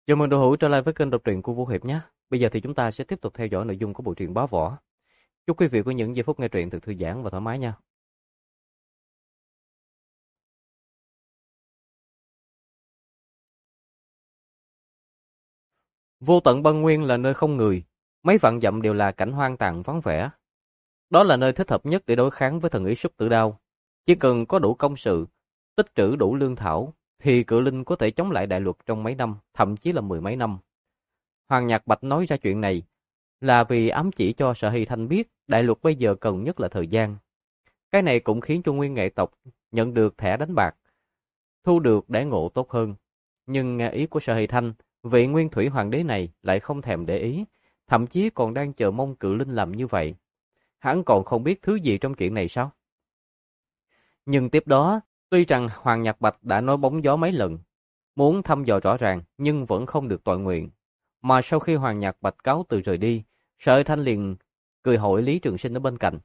Chào mừng đội hữu trở lại với kênh đọc truyện của Vũ Hiệp nhé. Bây giờ thì chúng ta sẽ tiếp tục theo dõi nội dung của bộ truyện Bá Võ. Chúc quý vị có những giây phút nghe truyện thật thư giãn và thoải mái nha. Vô tận băng nguyên là nơi không người, mấy vạn dặm đều là cảnh hoang tàn vắng vẻ. Đó là nơi thích hợp nhất để đối kháng với thần ý Súc Tử Đao. Chỉ cần có đủ công sự, tích trữ đủ lương thảo, thì cự linh có thể chống lại đại luật trong mấy năm, thậm chí là mười mấy năm. Hoàng Nhạc Bạch nói ra chuyện này là vì ám chỉ cho Sở Hy Thanh biết đại luật bây giờ cần nhất là thời gian. Cái này cũng khiến cho Nguyên Nghệ tộc nhận được thẻ đánh bạc, thu được đãi ngộ tốt hơn. Nhưng nghe ý của Sở Hy Thanh, vị Nguyên Thủy Hoàng đế này lại không thèm để ý, thậm chí còn đang chờ mong cự linh làm như vậy. Hắn còn không biết thứ gì trong chuyện này sao? Nhưng tiếp đó, tuy rằng Hoàng Nhạc Bạch đã nói bóng gió mấy lần, muốn thăm dò rõ ràng nhưng vẫn không được toại nguyện. Mà sau khi Hoàng Nhạc Bạch cáo từ rời đi, Sở Hy Thanh liền cười hỏi Lý Trường Sinh ở bên cạnh.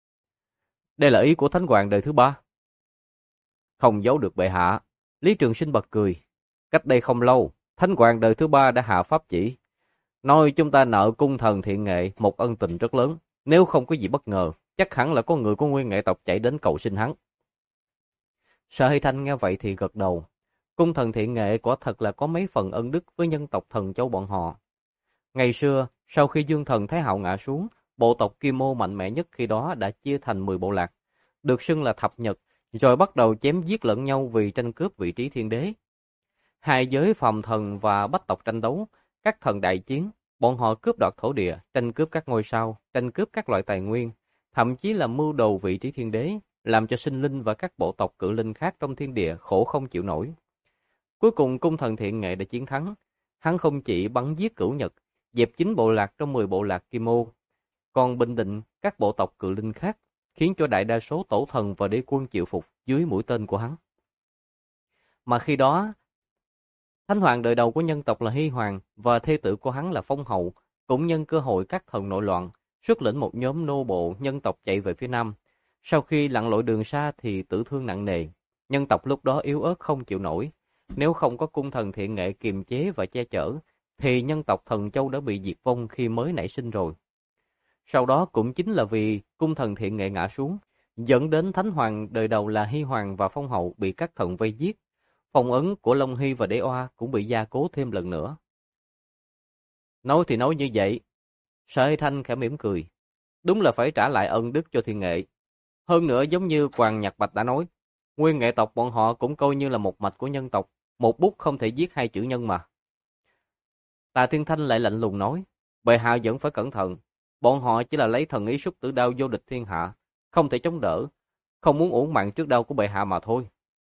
Đây là ý của Thánh Hoàng đời thứ ba. Không giấu được bệ hạ. Lý Trường Sinh bật cười. Cách đây không lâu, Thánh Hoàng đời thứ ba đã hạ pháp chỉ, nói chúng ta nợ cung thần Thiện Nghệ một ân tình rất lớn. Nếu không có gì bất ngờ, chắc hẳn là có người của Nguyên Nghệ tộc chạy đến cầu xin hắn. Sở Hy Thanh nghe vậy thì gật đầu. Cung thần Thiện Nghệ quả thật là có mấy phần ân đức với nhân tộc Thần Châu bọn họ. Ngày xưa, sau khi Dương Thần Thái Hạo ngã xuống, bộ tộc Kim Ô mạnh mẽ nhất khi đó đã chia thành 10 bộ lạc, được xưng là thập nhật, rồi bắt đầu chém giết lẫn nhau vì tranh cướp vị trí thiên đế. Hai giới phàm thần và bách tộc tranh đấu, các thần đại chiến, bọn họ cướp đoạt thổ địa, tranh cướp các ngôi sao, tranh cướp các loại tài nguyên, thậm chí là mưu đồ vị trí thiên đế, làm cho sinh linh và các bộ tộc cự linh khác trong thiên địa khổ không chịu nổi. Cuối cùng cung thần Thiện Nghệ đã chiến thắng, hắn không chỉ bắn giết Cửu Nhật, dẹp 9 bộ lạc trong 10 bộ lạc Kim Ô, còn bình định các bộ tộc cự linh khác, khiến cho đại đa số tổ thần và đế quân chịu phục dưới mũi tên của hắn. Mà khi đó, Thánh Hoàng đời đầu của nhân tộc là Hy Hoàng và thê tử của hắn là Phong Hậu, cũng nhân cơ hội các thần nội loạn, xuất lĩnh một nhóm nô bộ nhân tộc chạy về phía Nam. Sau khi lặn lội đường xa thì tử thương nặng nề, nhân tộc lúc đó yếu ớt không chịu nổi. Nếu không có cung thần Thiện Nghệ kiềm chế và che chở, thì nhân tộc Thần Châu đã bị diệt vong khi mới nảy sinh rồi. Sau đó cũng chính là vì cung thần Thiện Nghệ ngã xuống, dẫn đến Thánh Hoàng đời đầu là Hy Hoàng và Phong Hậu bị các thần vây giết. Phong ấn của Long Hy và Đế Oa cũng bị gia cố thêm lần nữa. Nói thì nói như vậy, Sở Hy Thanh khẽ mỉm cười. Đúng là phải trả lại ân đức cho Thiện Nghệ. Hơn nữa giống như Hoàng Nhạc Bạch đã nói, Nguyên Nghệ tộc bọn họ cũng coi như là một mạch của nhân tộc, một bút không thể giết hai chữ nhân mà. Tà Thiên Thanh lại lạnh lùng nói, bệ hạ vẫn phải cẩn thận, bọn họ chỉ là lấy thần ý Súc Tử Đao vô địch thiên hạ, không thể chống đỡ, không muốn uổng mạng trước đao của bệ hạ mà thôi.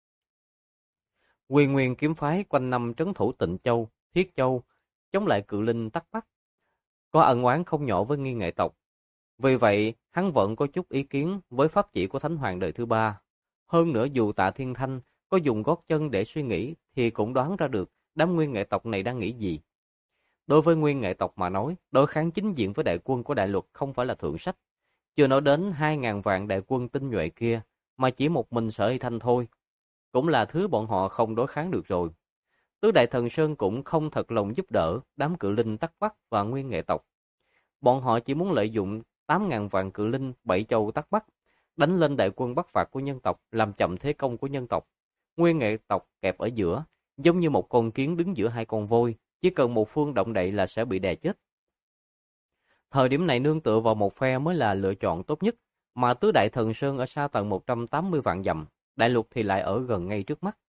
Quy Nguyên kiếm phái quanh năm trấn thủ Tịnh Châu, Thiết Châu, chống lại cự linh Tắc Bắc, có ân oán không nhỏ với Nghi Nghệ tộc. Vì vậy, hắn vẫn có chút ý kiến với pháp chỉ của Thánh Hoàng đời thứ ba. Hơn nữa dù Tạ Thiên Thanh có dùng gót chân để suy nghĩ thì cũng đoán ra được đám Nguyên Nghệ tộc này đang nghĩ gì. Đối với Nguyên Nghệ tộc mà nói, đối kháng chính diện với đại quân của đại luật không phải là thượng sách. Chưa nói đến 2.000 vạn đại quân tinh nhuệ kia, mà chỉ một mình Sở Hy Thanh thôi, cũng là thứ bọn họ không đối kháng được rồi. Tứ Đại Thần Sơn cũng không thật lòng giúp đỡ đám cự linh Tắc Bắc và Nguyên Nghệ tộc. Bọn họ chỉ muốn lợi dụng 8.000 vạn cự linh bảy châu Tắc Bắc, đánh lên đại quân bắc phạt của nhân tộc, làm chậm thế công của nhân tộc. Nguyên Nghệ tộc kẹp ở giữa, giống như một con kiến đứng giữa hai con voi, chỉ cần một phương động đậy là sẽ bị đè chết. Thời điểm này nương tựa vào một phe mới là lựa chọn tốt nhất, mà Tứ Đại Thần Sơn ở xa tận 180 vạn dặm, đại lục thì lại ở gần ngay trước mắt.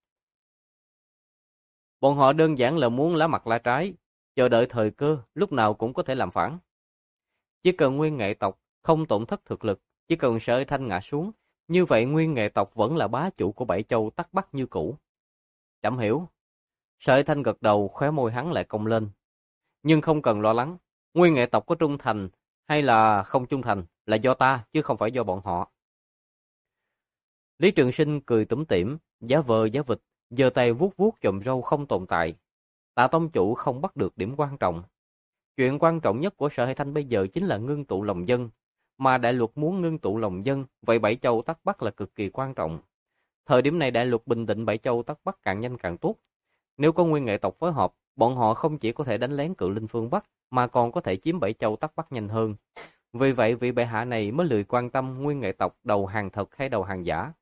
Bọn họ đơn giản là muốn lá mặt lá trái, chờ đợi thời cơ, lúc nào cũng có thể làm phản. Chỉ cần Nguyên Nghệ tộc không tổn thất thực lực, chỉ cần Sở Hy Thanh ngã xuống, như vậy Nguyên Nghệ tộc vẫn là bá chủ của bảy châu Tắc Bắc như cũ. Trẫm hiểu. Sở Hy Thanh gật đầu, khóe môi hắn lại cong lên. Nhưng không cần lo lắng, Nguyên Nghệ tộc có trung thành hay là không trung thành là do ta chứ không phải do bọn họ. Lý Trường Sinh cười tủm tỉm, giả vờ giả vịt, giơ tay vuốt vuốt chòm râu không tồn tại. Tạ tông chủ không bắt được điểm quan trọng. Chuyện quan trọng nhất của Sở Hy Thanh bây giờ chính là ngưng tụ lòng dân, mà đại luật muốn ngưng tụ lòng dân, vậy bảy châu Tắc Bắc là cực kỳ quan trọng. Thời điểm này đại luật bình định bảy châu Tắc Bắc càng nhanh càng tốt. Nếu có nguyên nghệ tộc phối hợp, bọn họ không chỉ có thể đánh lén cự linh phương Bắc, mà còn có thể chiếm Bảy Châu Tắc Bắc nhanh hơn. Vì vậy, vị bệ hạ này mới lười quan tâm nguyên nghệ tộc đầu hàng thật hay đầu hàng giả.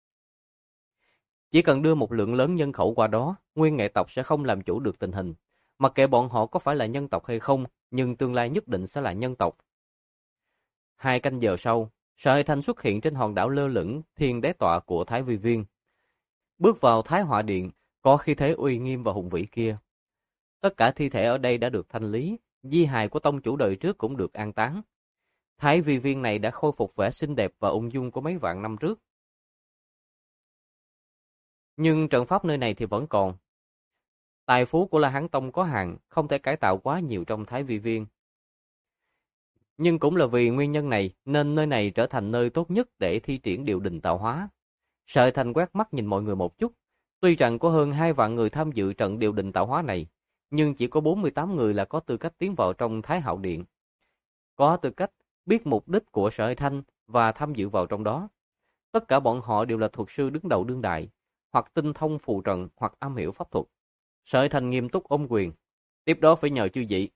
Chỉ cần đưa một lượng lớn nhân khẩu qua đó, nguyên nghệ tộc sẽ không làm chủ được tình hình. Mặc kệ bọn họ có phải là nhân tộc hay không, nhưng tương lai nhất định sẽ là nhân tộc. 2 canh giờ sau, Sở Hải Thanh xuất hiện trên hòn đảo lơ lửng thiên đế tọa của Thái Vi Viên. Bước vào Thái Họa Điện, có khí thế uy nghiêm và hùng vĩ kia. Tất cả thi thể ở đây đã được thanh lý, di hài của tông chủ đời trước cũng được an táng. Thái Vi Viên này đã khôi phục vẻ xinh đẹp và ung dung của mấy vạn năm trước. Nhưng trận pháp nơi này thì vẫn còn. Tài phú của La Hán Tông có hạn, không thể cải tạo quá nhiều trong Thái Vi Viên. Nhưng cũng là vì nguyên nhân này nên nơi này trở thành nơi tốt nhất để thi triển điều đình tạo hóa. Sở Thành quét mắt nhìn mọi người một chút. Tuy rằng có hơn 2 vạn người tham dự trận điều đình tạo hóa này, nhưng chỉ có 48 người là có tư cách tiến vào trong Thái Hạo Điện. Có tư cách biết mục đích của Sở Thanh và tham dự vào trong đó. Tất cả bọn họ đều là thuật sư đứng đầu đương đại, hoặc tinh thông phù trận hoặc am hiểu pháp thuật. Sở Thanh nghiêm túc ôm quyền. Tiếp đó phải nhờ chư vị.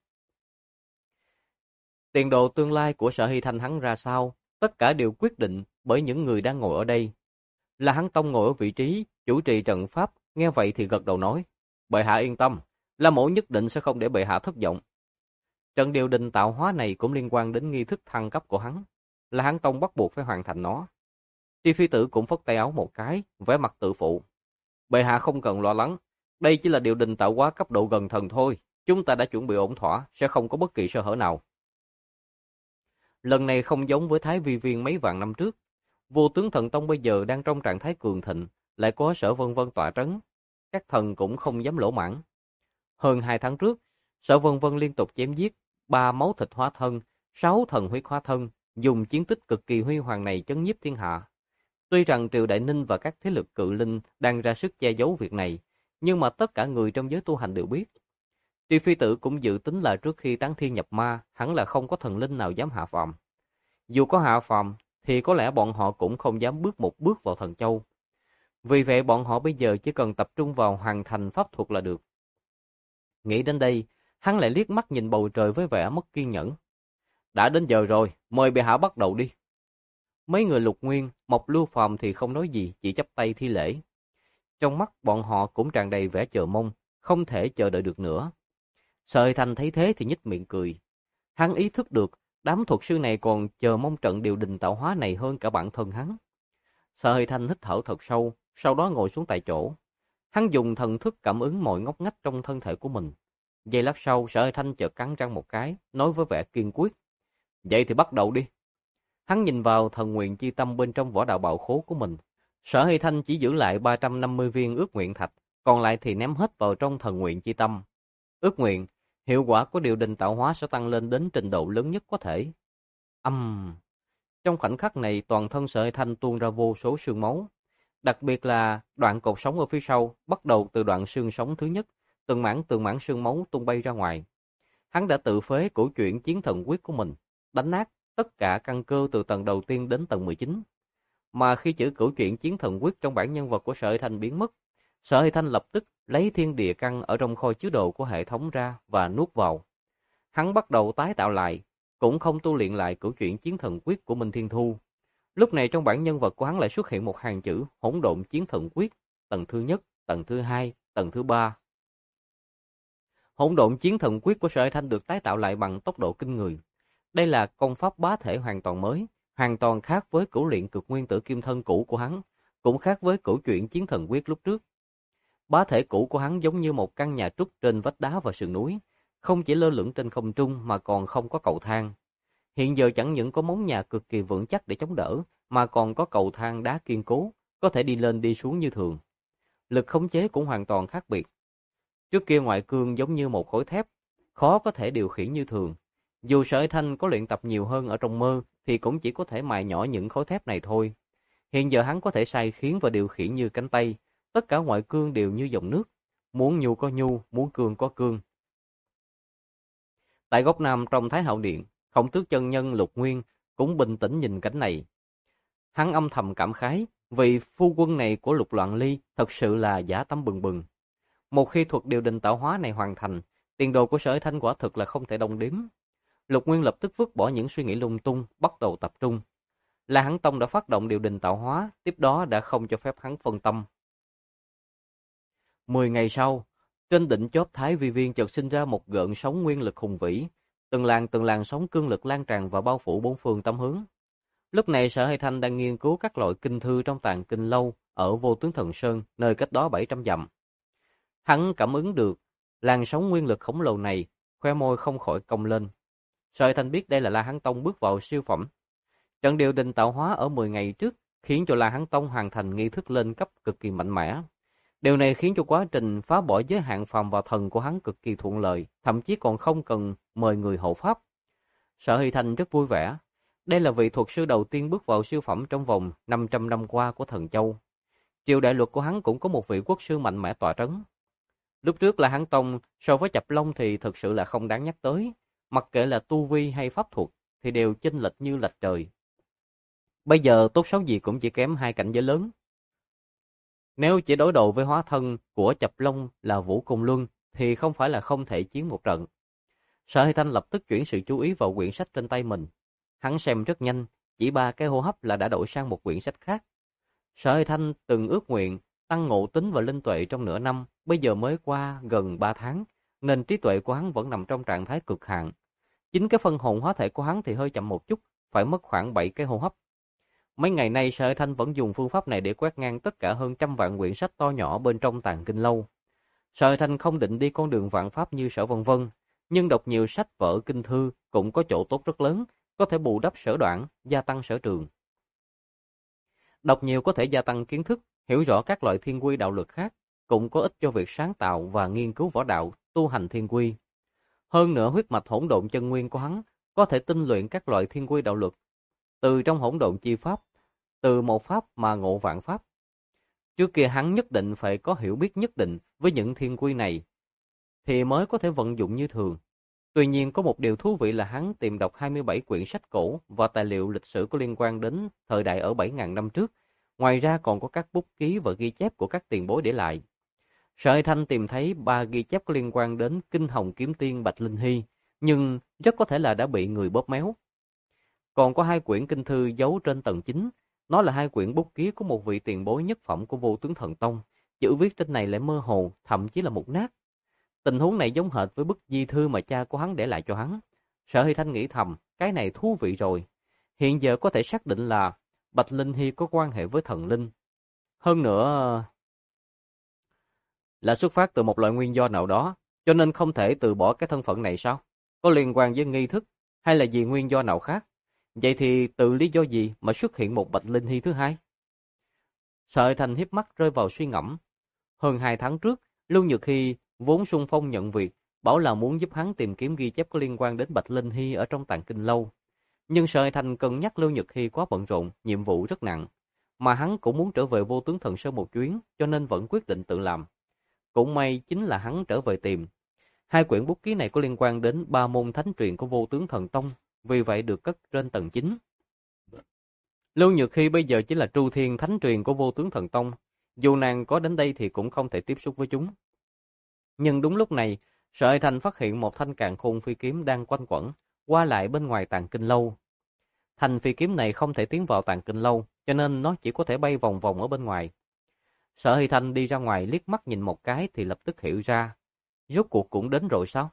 Tiền đồ tương lai của Sở Hy Thanh hắn ra sao, tất cả đều quyết định bởi những người đang ngồi ở đây. Là hắn Tông ngồi ở vị trí chủ trì trận pháp, nghe vậy thì gật đầu nói: "Bệ hạ yên tâm, La Mẫu nhất định sẽ không để bệ hạ thất vọng." Trận điều đình tạo hóa này cũng liên quan đến nghi thức thăng cấp của hắn, là hắn Tông bắt buộc phải hoàn thành nó. Tri Phi Tử cũng phất tay áo một cái, vẻ mặt tự phụ: "Bệ hạ không cần lo lắng, đây chỉ là điều đình tạo hóa cấp độ gần thần thôi, chúng ta đã chuẩn bị ổn thỏa, sẽ không có bất kỳ sơ hở nào." Lần này không giống với Thái Vi Viên mấy vạn năm trước. Vô tướng thần tông bây giờ đang trong trạng thái cường thịnh, lại có Sở Vân Vân tọa trấn. Các thần cũng không dám lỗ mãng. Hơn 2 tháng trước, Sở Vân Vân liên tục chém giết 3 máu thịt hóa thân, 6 thần huyết hóa thân, dùng chiến tích cực kỳ huy hoàng này chấn nhiếp thiên hạ. Tuy rằng Triều Đại Ninh và các thế lực cự linh đang ra sức che giấu việc này, nhưng mà tất cả người trong giới tu hành đều biết. Tri Phi Tử cũng dự tính là trước khi tán thiên nhập ma, hẳn là không có thần linh nào dám hạ phàm. Dù có hạ phàm, thì có lẽ bọn họ cũng không dám bước một bước vào Thần Châu. Vì vậy bọn họ bây giờ chỉ cần tập trung vào hoàn thành pháp thuật là được. Nghĩ đến đây, hắn lại liếc mắt nhìn bầu trời với vẻ mất kiên nhẫn. Đã đến giờ rồi, mời bệ hạ bắt đầu đi. Mấy người Lục Nguyên, Mộc Lưu Phàm thì không nói gì, chỉ chắp tay thi lễ. Trong mắt bọn họ cũng tràn đầy vẻ chờ mong, không thể chờ đợi được nữa. Sở Thành thấy thế thì nhếch miệng cười. Hắn ý thức được đám thuật sư này còn chờ mong trận điều đình tạo hóa này hơn cả bản thân hắn. Sở Thành hít thở thật sâu, sau đó ngồi xuống tại chỗ. Hắn dùng thần thức cảm ứng mọi ngóc ngách trong thân thể của mình. Giây lát sau, Sở Thanh chợt cắn răng một cái, nói với vẻ kiên quyết: "Vậy thì bắt đầu đi." Hắn nhìn vào thần nguyện chi tâm bên trong vỏ đạo bào khố của mình. Sở Hy Thanh chỉ giữ lại 350 viên ước nguyện thạch, còn lại thì ném hết vào trong thần nguyện chi tâm. Ước nguyện, hiệu quả của điều đình tạo hóa sẽ tăng lên đến trình độ lớn nhất có thể. Trong khoảnh khắc này, toàn thân Sở Hy Thanh tuôn ra vô số xương máu. Đặc biệt là đoạn cột sống ở phía sau, bắt đầu từ đoạn xương sống thứ nhất, từng mảng xương máu tung bay ra ngoài. Hắn đã tự phế cửu chuyển chiến thần quyết của mình, đánh nát tất cả căn cơ từ tầng đầu tiên đến tầng 19. Mà khi chữ cửu chuyển chiến thần quyết trong bản nhân vật của Sở Hy Thanh biến mất, Sở Hy Thanh lập tức lấy thiên địa căn ở trong kho chứa đồ của hệ thống ra và nuốt vào. Hắn bắt đầu tái tạo lại, cũng không tu luyện lại cửu chuyển chiến thần quyết của Minh Thiên Thu. Lúc này trong bản nhân vật của hắn lại xuất hiện một hàng chữ hỗn độn chiến thần quyết, tầng thứ nhất, tầng thứ hai, tầng thứ ba. Hỗn độn chiến thần quyết của Sở Hy Thanh được tái tạo lại bằng tốc độ kinh người. Đây là công pháp bá thể hoàn toàn mới, hoàn toàn khác với cửu luyện cực nguyên tử kim thân cũ của hắn, cũng khác với cửu chuyển chiến thần quyết lúc trước. Bá thể cũ của hắn giống như một căn nhà trúc trên vách đá và sườn núi, không chỉ lơ lửng trên không trung mà còn không có cầu thang. Hiện giờ chẳng những có móng nhà cực kỳ vững chắc để chống đỡ, mà còn có cầu thang đá kiên cố, có thể đi lên đi xuống như thường. Lực khống chế cũng hoàn toàn khác biệt. Trước kia ngoại cương giống như một khối thép, khó có thể điều khiển như thường. Dù Sở Hy Thanh có luyện tập nhiều hơn ở trong mơ, thì cũng chỉ có thể mài nhỏ những khối thép này thôi. Hiện giờ hắn có thể sai khiến và điều khiển như cánh tay, tất cả ngoại cương đều như dòng nước, muốn nhu có nhu, muốn cương có cương. Tại góc nam trong Thái Hạo Điện, Khổng Tước chân nhân Lục Nguyên cũng bình tĩnh nhìn cảnh này. Hắn âm thầm cảm khái, vì phu quân này của Lục Loạn Ly thật sự là dã tâm bừng bừng. Một khi thuật điều đình tạo hóa này hoàn thành, tiền đồ của Sở Hải Thanh quả thực là không thể đong đếm. Lục Nguyên lập tức vứt bỏ những suy nghĩ lung tung, bắt đầu tập trung. La Hán Tông đã phát động điều đình tạo hóa, tiếp đó đã không cho phép hắn phân tâm. 10 ngày sau, trên đỉnh chóp Thái Vi Viên chợt sinh ra một gợn sóng nguyên lực hùng vĩ, từng làn sóng cương lực lan tràn và bao phủ bốn phương tám hướng. Lúc này Sở Hải Thanh đang nghiên cứu các loại kinh thư trong Tàng Kinh Lâu ở Vô Tướng Thần Sơn, nơi cách đó 700 dặm. Hắn cảm ứng được làn sóng nguyên lực khổng lồ này, khóe môi không khỏi cong lên. Sở Hải Thanh biết đây là La Hán Tông bước vào siêu phẩm. Trận điều đình tạo hóa ở 10 ngày trước khiến cho La Hán Tông hoàn thành nghi thức lên cấp cực kỳ mạnh mẽ. Điều này khiến cho quá trình phá bỏ giới hạn phàm và thần của hắn cực kỳ thuận lợi, thậm chí còn không cần mời người hộ pháp. Sở Hy Thanh rất vui vẻ. Đây là vị thuật sư đầu tiên bước vào siêu phẩm trong vòng 500 năm qua của Thần Châu. Triều đại luật của hắn cũng có một vị quốc sư mạnh mẽ tọa trấn. Lúc trước là hắn Tông so với Chập Long thì thực sự là không đáng nhắc tới. Mặc kệ là tu vi hay pháp thuật thì đều chênh lệch như lệch trời. Bây giờ tốt xấu gì cũng chỉ kém 2 cảnh giới lớn. Nếu chỉ đối đầu với hóa thân của Chập Long là Vũ Cùng Luân thì không phải là không thể chiến một trận. Sở Hy Thanh lập tức chuyển sự chú ý vào quyển sách trên tay mình. Hắn xem rất nhanh, chỉ 3 cái hô hấp là đã đổi sang một quyển sách khác. Sở Hy Thanh từng ước nguyện tăng ngộ tính và linh tuệ trong nửa năm, bây giờ mới qua gần 3 tháng, nên trí tuệ của hắn vẫn nằm trong trạng thái cực hạn. Chính cái phân hồn hóa thể của hắn thì hơi chậm một chút, phải mất khoảng 7 cái hô hấp. Mấy ngày nay Sở Hải Thanh vẫn dùng phương pháp này để quét ngang tất cả hơn 100 vạn quyển sách to nhỏ bên trong Tàng Kinh Lâu. Sở Hải Thanh không định đi con đường vạn pháp như Sở Vân Vân, nhưng đọc nhiều sách vở kinh thư cũng có chỗ tốt rất lớn, có thể bù đắp sở đoạn, gia tăng sở trường. Đọc nhiều có thể gia tăng kiến thức, hiểu rõ các loại thiên quy đạo luật khác, cũng có ích cho việc sáng tạo và nghiên cứu võ đạo, tu hành thiên quy. Hơn nữa huyết mạch hỗn độn chân nguyên của hắn có thể tinh luyện các loại thiên quy đạo luật. Từ trong hỗn độn chi pháp, từ một pháp mà ngộ vạn pháp. Trước kia hắn nhất định phải có hiểu biết nhất định với những thiên quy này, thì mới có thể vận dụng như thường. Tuy nhiên có một điều thú vị là hắn tìm đọc 27 quyển sách cổ và tài liệu lịch sử có liên quan đến thời đại ở 7.000 năm trước. Ngoài ra còn có các bút ký và ghi chép của các tiền bối để lại. Sở Hải Thanh tìm thấy 3 ghi chép có liên quan đến Kinh Hồng Kiếm Tiên Bạch Linh Hy, nhưng rất có thể là đã bị người bóp méo. Còn có 2 quyển kinh thư giấu trên tầng 9, nó là 2 quyển bút ký của một vị tiền bối nhất phẩm của Vô Tướng Thần Tông, chữ viết trên này lại mơ hồ, thậm chí là mục nát. Tình huống này giống hệt với bức di thư mà cha của hắn để lại cho hắn. Sở Hy Thanh nghĩ thầm, cái này thú vị rồi. Hiện giờ có thể xác định là Bạch Linh Hy có quan hệ với thần linh. Hơn nữa là xuất phát từ một loại nguyên do nào đó, cho nên không thể từ bỏ cái thân phận này sao? Có liên quan với nghi thức, hay là vì nguyên do nào khác? Vậy thì từ lý do gì mà xuất hiện một Bạch Linh Hy thứ hai? Sở Hải Thanh hiếp mắt rơi vào suy ngẫm. Hơn 2 tháng trước, Lưu Nhược Hy vốn xung phong nhận việc, bảo là muốn giúp hắn tìm kiếm ghi chép có liên quan đến Bạch Linh Hy ở trong Tàng Kinh Lâu. Nhưng Sở Hải Thanh cân nhắc Lưu Nhược Hy quá bận rộn, nhiệm vụ rất nặng, mà hắn cũng muốn trở về Vô Tướng Thần Sơn một chuyến, cho nên vẫn quyết định tự làm. Cũng may chính là hắn trở về tìm. 2 quyển bút ký này có liên quan đến 3 môn thánh truyền của Vô Tướng Thần Tông, vì vậy được cất trên tầng 9. Lưu Nhược Hy bây giờ chỉ là tru thiên thánh truyền của Vô Tướng Thần Tông, dù nàng có đến đây thì cũng không thể tiếp xúc với chúng. Nhưng đúng lúc này, Sở Hải Thanh phát hiện một thanh càn khôn phi kiếm đang quanh quẩn, qua lại bên ngoài Tàng Kinh Lâu. Thanh phi kiếm này không thể tiến vào Tàng Kinh Lâu, cho nên nó chỉ có thể bay vòng vòng ở bên ngoài. Sở Hải Thanh đi ra ngoài liếc mắt nhìn một cái thì lập tức hiểu ra, rốt cuộc cũng đến rồi sao?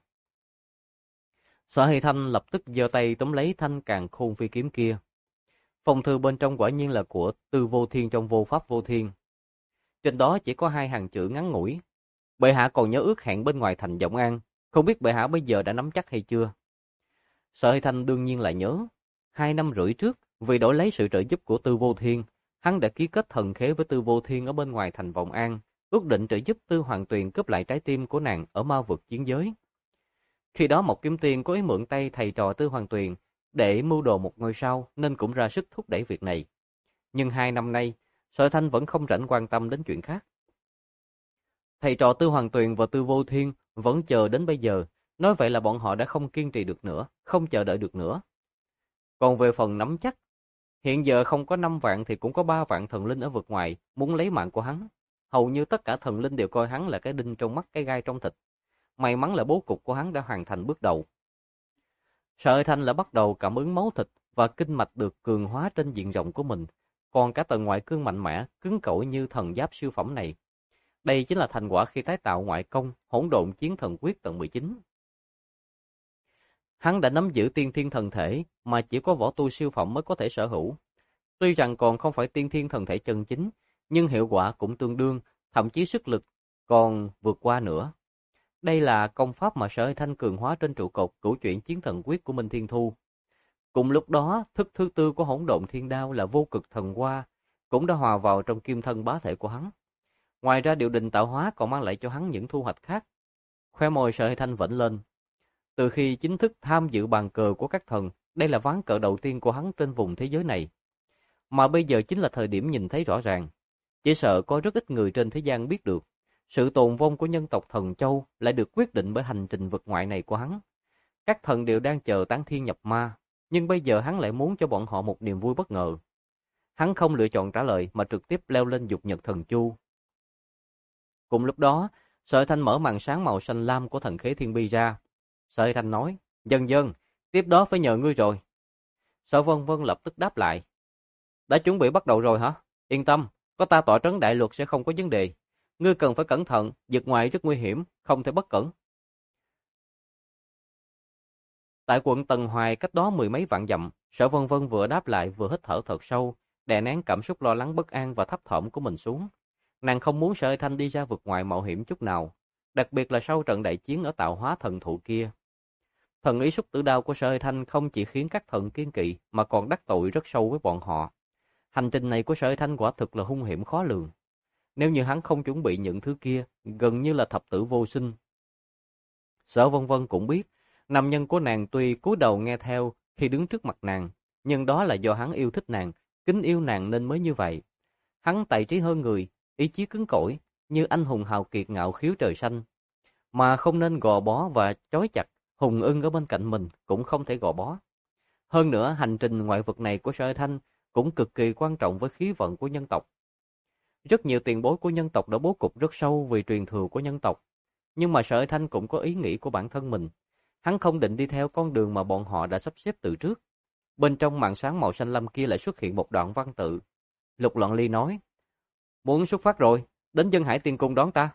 Sở Hải Thanh lập tức giơ tay túm lấy thanh càn khôn phi kiếm kia. Phong thư bên trong quả nhiên là của Tư Vô Thiên trong Vô Pháp Vô Thiên. Trên đó chỉ có 2 hàng chữ ngắn ngủi. Bệ hạ còn nhớ ước hẹn bên ngoài thành Vọng An, không biết bệ hạ bây giờ đã nắm chắc hay chưa? Sở Hải Thanh đương nhiên là nhớ. 2 năm rưỡi trước, vì đổi lấy sự trợ giúp của Tư Vô Thiên, hắn đã ký kết thần khế với Tư Vô Thiên ở bên ngoài thành Vọng An, ước định trợ giúp Tư Hoàng Tuyền cướp lại trái tim của nàng ở ma vực chiến giới. Khi đó Mộc Kiếm Tiên có ý mượn tay thầy trò Tư Hoàng Tuyền để mưu đồ một ngôi sao, nên cũng ra sức thúc đẩy việc này. Nhưng 2 năm nay, Sở Thanh vẫn không rảnh quan tâm đến chuyện khác. Thầy trò Tư Hoàng Tuyền và Tư Vô Thiên vẫn chờ đến bây giờ, nói vậy là bọn họ đã không kiên trì được nữa, không chờ đợi được nữa. Còn về phần nắm chắc, hiện giờ không có 5 vạn thì cũng có 3 vạn thần linh ở vực ngoài muốn lấy mạng của hắn. hầu như tất cả thần linh đều coi hắn là cái đinh trong mắt, cái gai trong thịt. May mắn là bố cục của hắn đã hoàn thành bước đầu. Sở Thanh đã bắt đầu cảm ứng máu thịt và kinh mạch được cường hóa trên diện rộng của mình, còn cả tầng ngoại cương mạnh mẽ, cứng cỏi như thần giáp siêu phẩm này. Đây chính là thành quả khi tái tạo ngoại công Hỗn Độn Chiến Thần Quyết tầng 19. Hắn đã nắm giữ tiên thiên thần thể mà chỉ có võ tu siêu phẩm mới có thể sở hữu. Tuy rằng còn không phải tiên thiên thần thể chân chính, nhưng hiệu quả cũng tương đương, thậm chí sức lực còn vượt qua nữa. Đây là công pháp mà Sở Thanh cường hóa trên trụ cột Cửu Chuyển Chiến Thần Quyết của Minh Thiên Thu. Cùng lúc đó, thức thứ tư của Hỗn Độn Thiên Đao là Vô Cực Thần Hoa cũng đã hòa vào trong kim thân bá thể của hắn. Ngoài ra Điệu Đình tạo hóa còn mang lại cho hắn những thu hoạch khác. Khóe môi Sở Thanh vểnh lên. Từ khi chính thức tham dự bàn cờ của các thần, đây là ván cờ đầu tiên của hắn trên vùng thế giới này. Mà bây giờ chính là thời điểm nhìn thấy rõ ràng. Chỉ sợ có rất ít người trên thế gian biết được. Sự tồn vong của nhân tộc Thần Châu lại được quyết định bởi hành trình vực ngoại này của hắn. Các thần đều đang chờ tán thiên nhập ma, nhưng bây giờ hắn lại muốn cho bọn họ một niềm vui bất ngờ. Hắn không lựa chọn trả lời mà trực tiếp leo lên dục nhật thần chu. Cùng lúc đó, Sở Thanh mở màn sáng màu xanh lam của thần khế thiên bi ra. Sở Thanh nói, dần dần, tiếp đó phải nhờ ngươi rồi. Sở Vân Vân lập tức đáp lại. Đã chuẩn bị bắt đầu rồi hả? Yên tâm, có ta tọa trấn đại luật sẽ không có vấn đề. Ngươi cần phải cẩn thận, vực ngoại rất nguy hiểm, không thể bất cẩn. Tại quận Tần Hoài cách đó mười mấy vạn dặm, Sở Vân Vân vừa đáp lại vừa hít thở thật sâu, đè nén cảm xúc lo lắng bất an và thấp thỏm của mình xuống. Nàng không muốn Sở Thanh đi ra vực ngoại mạo hiểm chút nào, đặc biệt là sau trận đại chiến ở Tạo Hóa thần thụ kia. Thần ý xúc tử đao của Sở Thanh không chỉ khiến các thần kiên kỵ mà còn đắc tội rất sâu với bọn họ. Hành trình này của Sở Thanh quả thực là hung hiểm khó lường. Nếu như hắn không chuẩn bị những thứ kia, gần như là thập tử vô sinh. Sở Vân Vân cũng biết, nam nhân của nàng tuy cúi đầu nghe theo khi đứng trước mặt nàng, nhưng đó là do hắn yêu thích nàng, kính yêu nàng nên mới như vậy. Hắn tài trí hơn người, ý chí cứng cỏi, như anh hùng hào kiệt ngạo khiếu trời xanh. Mà không nên gò bó và trói chặt, hùng ưng ở bên cạnh mình cũng không thể gò bó. Hơn nữa, hành trình ngoại vực này của Sở Thanh cũng cực kỳ quan trọng với khí vận của nhân tộc. Rất nhiều tiền bối của nhân tộc đã bố cục rất sâu vì truyền thừa của nhân tộc. Nhưng mà Sở Thanh cũng có ý nghĩ của bản thân mình. Hắn không định đi theo con đường mà bọn họ đã sắp xếp từ trước. Bên trong màn sáng màu xanh lam kia lại xuất hiện một đoạn văn tự. Lục Loạn Ly nói, muốn xuất phát rồi, đến Vân Hải Tiên Cung đón ta.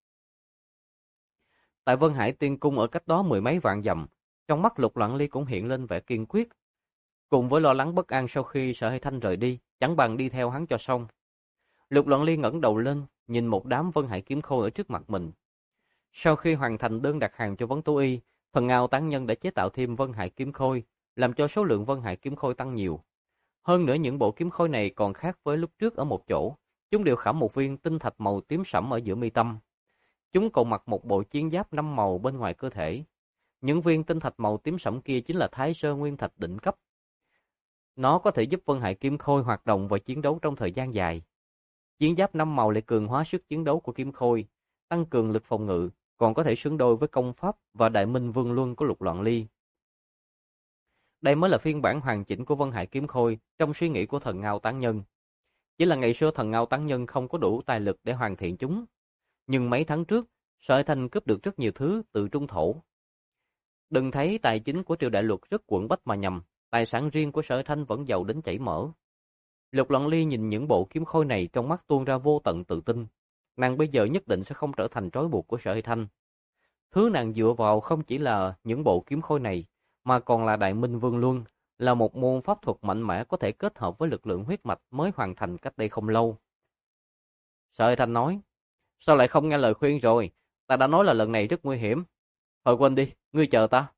Tại Vân Hải Tiên Cung ở cách đó mười mấy vạn dặm, trong mắt Lục Loạn Ly cũng hiện lên vẻ kiên quyết. Cùng với lo lắng bất an sau khi Sở Thanh rời đi, chẳng bằng đi theo hắn cho xong. Lục Loạn Ly ngẩng đầu lên, nhìn một đám Vân Hải kiếm khôi ở trước mặt mình. Sau khi hoàn thành đơn đặt hàng cho Vấn Tố Y, Thần Ngao Tán Nhân đã chế tạo thêm Vân Hải kiếm khôi, làm cho số lượng Vân Hải kiếm khôi tăng nhiều. Hơn nữa những bộ kiếm khôi này còn khác với lúc trước ở một chỗ, chúng đều khảm một viên tinh thạch màu tím sẫm ở giữa mi tâm. Chúng còn mặc một bộ chiến giáp 5 màu bên ngoài cơ thể. Những viên tinh thạch màu tím sẫm kia chính là Thái Sơ Nguyên Thạch đỉnh cấp. Nó có thể giúp Vân Hải kiếm khôi hoạt động và chiến đấu trong thời gian dài. Chiến giáp 5 màu lại cường hóa sức chiến đấu của kiếm khôi, tăng cường lực phòng ngự, còn có thể xứng đôi với công pháp và Đại Minh Vương Luân của Lục Loạn Ly. Đây mới là phiên bản hoàn chỉnh của Vân Hải kiếm khôi trong suy nghĩ của Thần Ngao Tán Nhân. Chỉ là ngày xưa Thần Ngao Tán Nhân không có đủ tài lực để hoàn thiện chúng. Nhưng mấy tháng trước, Sở Thanh cướp được rất nhiều thứ từ Trung Thổ. Đừng thấy tài chính của Triều Đại Luật rất quẫn bách mà nhầm, tài sản riêng của Sở Thanh vẫn giàu đến chảy mỡ. Lục Loạn Ly nhìn những bộ kiếm khôi này trong mắt tuôn ra vô tận tự tin. Nàng bây giờ nhất định sẽ không trở thành trói buộc của Sở Thanh. Thứ nàng dựa vào không chỉ là những bộ kiếm khôi này, mà còn là Đại Minh Vương Luân, là một môn pháp thuật mạnh mẽ có thể kết hợp với lực lượng huyết mạch mới hoàn thành cách đây không lâu. Sở Thanh nói, sao lại không nghe lời khuyên rồi, ta đã nói là lần này rất nguy hiểm. Thôi quên đi, ngươi chờ ta.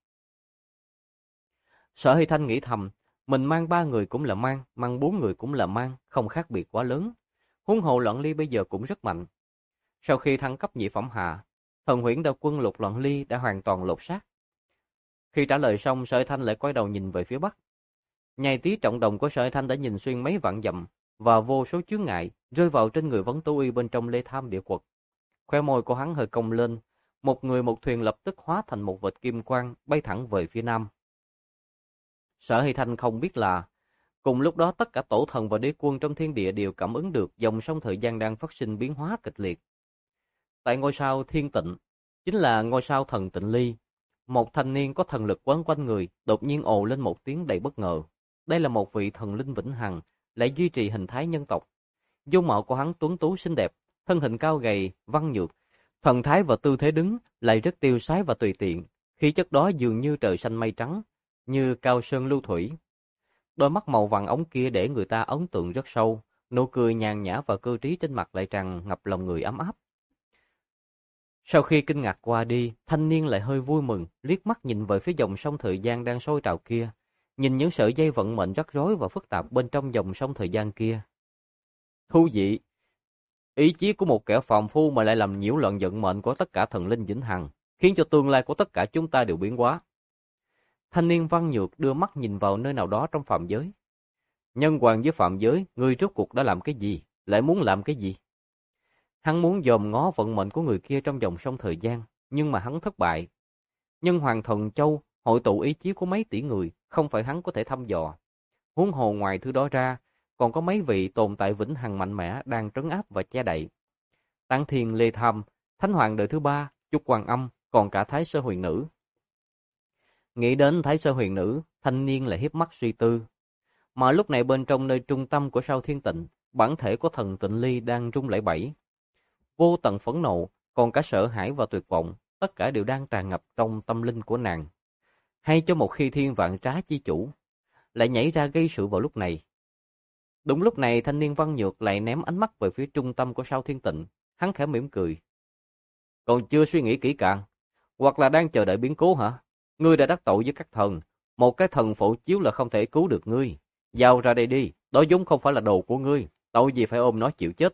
Sở Hy Thanh nghĩ thầm, mình mang 3 người cũng là mang 4 người cũng là mang, không khác biệt quá lớn. Huống hồ Loạn Ly bây giờ cũng rất mạnh. Sau khi thăng cấp nhị phẩm hạ, Thần Huyễn Đạo Quân Lục Loạn Ly đã hoàn toàn lột xác. Khi trả lời xong, Sở Hy Thanh lại quay đầu nhìn về phía bắc. Nhai tí trọng đồng của Sở Hy Thanh đã nhìn xuyên mấy vạn dặm và vô số chướng ngại rơi vào trên người Vấn Tố Y bên trong Lê Tham Địa Quật. Khóe môi của hắn hơi cong lên, một người một thuyền lập tức hóa thành một vệt kim quang bay thẳng về phía nam. Sở Hy Thanh không biết là Cùng lúc đó tất cả tổ thần và đế quân trong thiên địa đều cảm ứng được dòng sông thời gian đang phát sinh biến hóa kịch liệt. Tại ngôi sao Thiên Tịnh, chính là ngôi sao thần Tịnh Ly, một thanh niên có thần lực quấn quanh người đột nhiên ồ lên một tiếng đầy bất ngờ. Đây là một vị thần linh vĩnh hằng, lại duy trì hình thái nhân tộc. Dung mạo của hắn tuấn tú xinh đẹp, thân hình cao gầy, văn nhược, thần thái và tư thế đứng lại rất tiêu sái và tùy tiện, khí chất đó dường như trời xanh mây trắng, như cao sơn lưu thủy. Đôi mắt màu vàng óng kia để người ta ấn tượng rất sâu, nụ cười nhàn nhã và cơ trí trên mặt lại tràn ngập lòng người ấm áp. Sau khi kinh ngạc qua đi, thanh niên lại hơi vui mừng, liếc mắt nhìn về phía dòng sông thời gian đang sôi trào kia, nhìn những sợi dây vận mệnh rắc rối và phức tạp bên trong dòng sông thời gian kia. Thú vị, ý chí của một kẻ phàm phu mà lại làm nhiễu loạn vận mệnh của tất cả thần linh vĩnh hằng, khiến cho tương lai của tất cả chúng ta đều biến hóa. Thanh niên văn nhược đưa mắt nhìn vào nơi nào đó trong phạm giới. Nhân hoàng với phạm giới, ngươi rốt cuộc đã làm cái gì, lại muốn làm cái gì? Hắn muốn dòm ngó vận mệnh của người kia trong dòng sông thời gian, nhưng mà hắn thất bại. Nhân hoàng thần châu hội tụ ý chí của mấy tỷ người, không phải hắn có thể thăm dò. Huống hồ ngoài thứ đó ra, còn có mấy vị tồn tại vĩnh hằng mạnh mẽ đang trấn áp và che đậy. Táng Thiên Lê Tham, Thánh Hoàng đời thứ 3, Chúc Hoàng Âm, còn cả Thái Sơ Huyền Nữ. Nghĩ đến Thái Sơ Huyền Nữ, thanh niên lại hiếp mắt suy tư. Mà lúc này bên trong nơi trung tâm của sao Thiên Tịnh, bản thể của thần Tịnh Ly đang rung lẩy bẩy. Vô tận phẫn nộ, còn cả sợ hãi và tuyệt vọng, tất cả đều đang tràn ngập trong tâm linh của nàng. Hay cho một khi thiên vạn trá chi chủ, lại nhảy ra gây sự vào lúc này. Đúng lúc này thanh niên văn nhược lại ném ánh mắt về phía trung tâm của sao Thiên Tịnh, hắn khẽ mỉm cười. Còn chưa suy nghĩ kỹ càng, hoặc là đang chờ đợi biến cố hả? Ngươi đã đắc tội với các thần, một cái thần phổ chiếu là không thể cứu được ngươi. Giao ra đây đi, đó vốn không phải là đồ của ngươi, tội gì phải ôm nó chịu chết.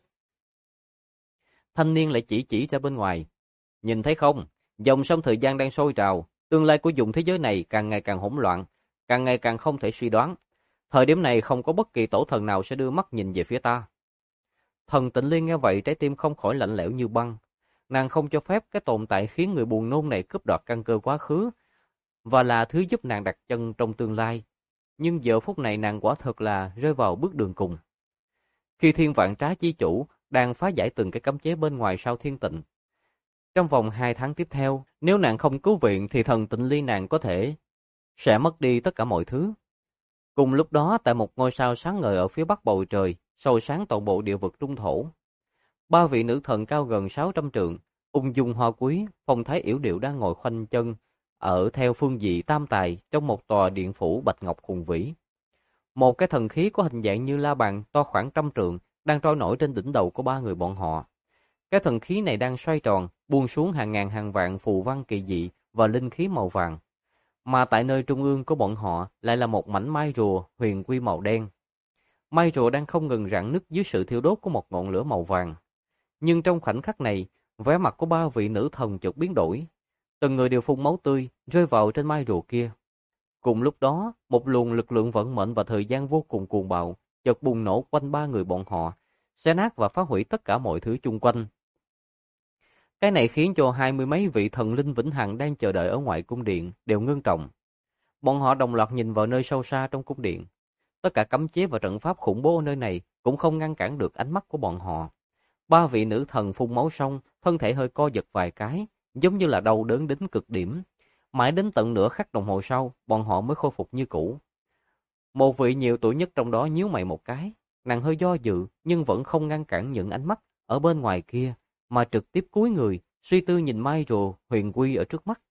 Thanh niên lại chỉ ra bên ngoài. Nhìn thấy không, dòng sông thời gian đang sôi trào, tương lai của vùng thế giới này càng ngày càng hỗn loạn, càng ngày càng không thể suy đoán. Thời điểm này không có bất kỳ tổ thần nào sẽ đưa mắt nhìn về phía ta. Thần Tịnh Liên nghe vậy trái tim không khỏi lạnh lẽo như băng. Nàng không cho phép cái tồn tại khiến người buồn nôn này cướp đoạt căn cơ quá khứ, và là thứ giúp nàng đặt chân trong tương lai. Nhưng giờ phút này nàng quả thật là rơi vào bước đường cùng. Khi thiên vạn trá chi chủ đang phá giải từng cái cấm chế bên ngoài sao Thiên Tịnh. Trong vòng 2 tháng tiếp theo, nếu nàng không cứu viện thì thần Tịnh Ly nàng có thể sẽ mất đi tất cả mọi thứ. Cùng lúc đó tại một ngôi sao sáng ngời ở phía bắc bầu trời, soi sáng toàn bộ địa vực trung thổ. 3 vị nữ thần cao gần 600 trượng, ung dung hoa quý, phong thái yểu điệu đang ngồi khoanh chân ở theo phương vị tam tài trong một tòa điện phủ bạch ngọc hùng vĩ. Một cái thần khí có hình dạng như la bàn to khoảng 100 trượng đang trôi nổi trên đỉnh đầu của 3 người bọn họ. Cái thần khí này đang xoay tròn, buông xuống hàng ngàn hàng vạn phù văn kỳ dị và linh khí màu vàng. Mà tại nơi trung ương của bọn họ lại là một mảnh mai rùa huyền quy màu đen. Mai rùa đang không ngừng rạn nứt dưới sự thiêu đốt của một ngọn lửa màu vàng. Nhưng trong khoảnh khắc này, vẻ mặt của 3 vị nữ thần chợt biến đổi. Từng người đều phun máu tươi rơi vào trên mai rùa kia. Cùng lúc đó, một luồng lực lượng vận mệnh và thời gian vô cùng cuồng bạo chợt bùng nổ quanh 3 người bọn họ, xé nát và phá hủy tất cả mọi thứ chung quanh. Cái này khiến cho 20 mấy vị thần linh vĩnh hằng đang chờ đợi ở ngoài cung điện đều ngưng trọng. Bọn họ đồng loạt nhìn vào nơi sâu xa trong cung điện. Tất cả cấm chế và trận pháp khủng bố ở nơi này cũng không ngăn cản được ánh mắt của bọn họ. 3 vị nữ thần phun máu xong, thân thể hơi co giật vài cái, giống như là đau đớn đến cực điểm. Mãi đến tận nửa khắc đồng hồ sau, bọn họ mới khôi phục như cũ. Một vị nhiều tuổi nhất trong đó nhíu mày một cái, nàng hơi do dự nhưng vẫn không ngăn cản những ánh mắt ở bên ngoài kia, mà trực tiếp cúi người, suy tư nhìn mai rùa huyền quy ở trước mắt.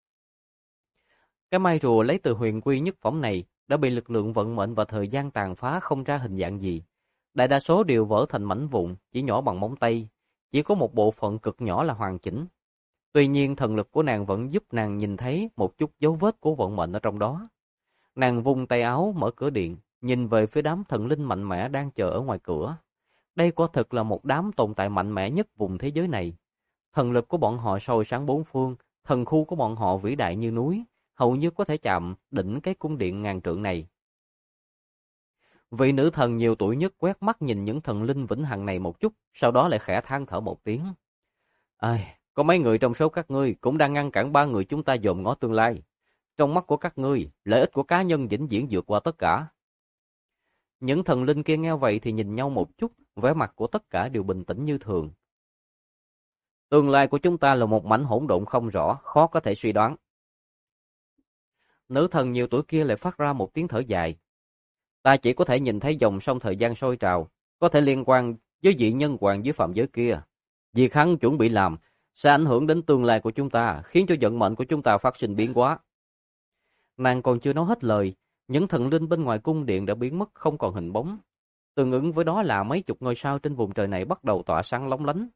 Cái mai rùa lấy từ huyền quy nhất phẩm này đã bị lực lượng vận mệnh và thời gian tàn phá không ra hình dạng gì. Đại đa số đều vỡ thành mảnh vụn, chỉ nhỏ bằng móng tay, chỉ có một bộ phận cực nhỏ là hoàn chỉnh. Tuy nhiên thần lực của nàng vẫn giúp nàng nhìn thấy một chút dấu vết của vận mệnh ở trong đó. Nàng vung tay áo mở cửa điện, nhìn về phía đám thần linh mạnh mẽ đang chờ ở ngoài cửa. Đây quả thực là một đám tồn tại mạnh mẽ nhất vùng thế giới này. Thần lực của bọn họ soi sáng bốn phương, thần khu của bọn họ vĩ đại như núi, hầu như có thể chạm đỉnh cái cung điện ngàn trượng này. Vị nữ thần nhiều tuổi nhất quét mắt nhìn những thần linh vĩnh hằng này một chút, sau đó lại khẽ than thở một tiếng. Ai, có mấy người trong số các ngươi cũng đang ngăn cản 3 người chúng ta dòm ngó tương lai. Trong mắt của các ngươi, lợi ích của cá nhân vĩnh viễn vượt qua tất cả. Những thần linh kia nghe vậy thì nhìn nhau một chút, vẻ mặt của tất cả đều bình tĩnh như thường. Tương lai của chúng ta là một mảnh hỗn độn không rõ, khó có thể suy đoán. Nữ thần nhiều tuổi kia lại phát ra một tiếng thở dài. Ta chỉ có thể nhìn thấy dòng sông thời gian sôi trào, có thể liên quan với vị nhân hoàng dưới phạm giới kia. Việc hắn chuẩn bị làm sẽ ảnh hưởng đến tương lai của chúng ta, khiến cho vận mệnh của chúng ta phát sinh biến hóa. Nàng còn chưa nói hết lời, những thần linh bên ngoài cung điện đã biến mất không còn hình bóng. Tương ứng với đó là mấy chục ngôi sao trên vùng trời này bắt đầu tỏa sáng lóng lánh.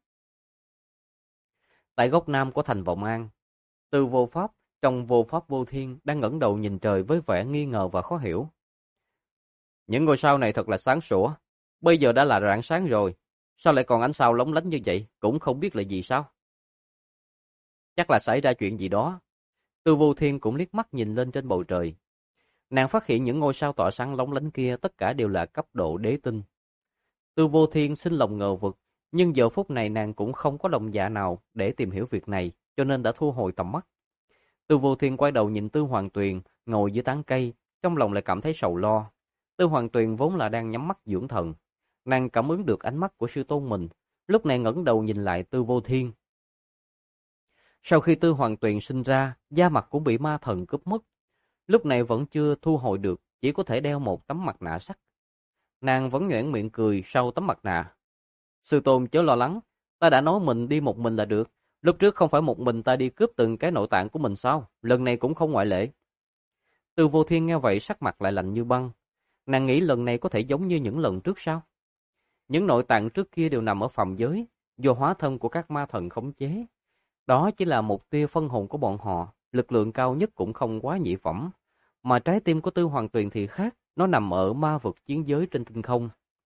Tại góc nam của thành Vọng An, Từ Vô Pháp trong Vô Pháp Vô Thiên đang ngẩng đầu nhìn trời với vẻ nghi ngờ và khó hiểu. Những ngôi sao này thật là sáng sủa, bây giờ đã là rạng sáng rồi, sao lại còn ánh sao lóng lánh như vậy, cũng không biết là gì sao. Chắc là xảy ra chuyện gì đó. Từ Vô Thiên cũng liếc mắt nhìn lên trên bầu trời. Nàng phát hiện những ngôi sao tỏa sáng lóng lánh kia tất cả đều là cấp độ đế tinh. Từ Vô Thiên sinh lòng ngờ vực, nhưng giờ phút này nàng cũng không có lòng dạ nào để tìm hiểu việc này, cho nên đã thu hồi tầm mắt. Từ Vô Thiên quay đầu nhìn Tư Hoàng Tuyền ngồi dưới tán cây, trong lòng lại cảm thấy sầu lo. Tư Hoàng Tuyền vốn là đang nhắm mắt dưỡng thần, nàng cảm ứng được ánh mắt của sư tôn mình, lúc này ngẩng đầu nhìn lại Tư Vô Thiên. Sau khi Tư Hoàng Tuyền sinh ra, da mặt cũng bị ma thần cướp mất, lúc này vẫn chưa thu hồi được, chỉ có thể đeo một tấm mặt nạ sắt. Nàng vẫn nhoẻn miệng cười sau tấm mặt nạ. Sư tôn chớ lo lắng, ta đã nói mình đi một mình là được. Lúc trước không phải một mình ta đi cướp từng cái nội tạng của mình sao? Lần này cũng không ngoại lệ. Từ Vô Thiên nghe vậy sắc mặt lại lạnh như băng. Nàng nghĩ lần này có thể giống như những lần trước sao? Những nội tạng trước kia đều nằm ở phàm giới, do hóa thân của các ma thần khống chế. Đó chỉ là một tia phân hồn của bọn họ, lực lượng cao nhất cũng không quá nhị phẩm. Mà trái tim của Tư Hoàng Tuyền thì khác, nó nằm ở ma vực chiến giới trên tinh không.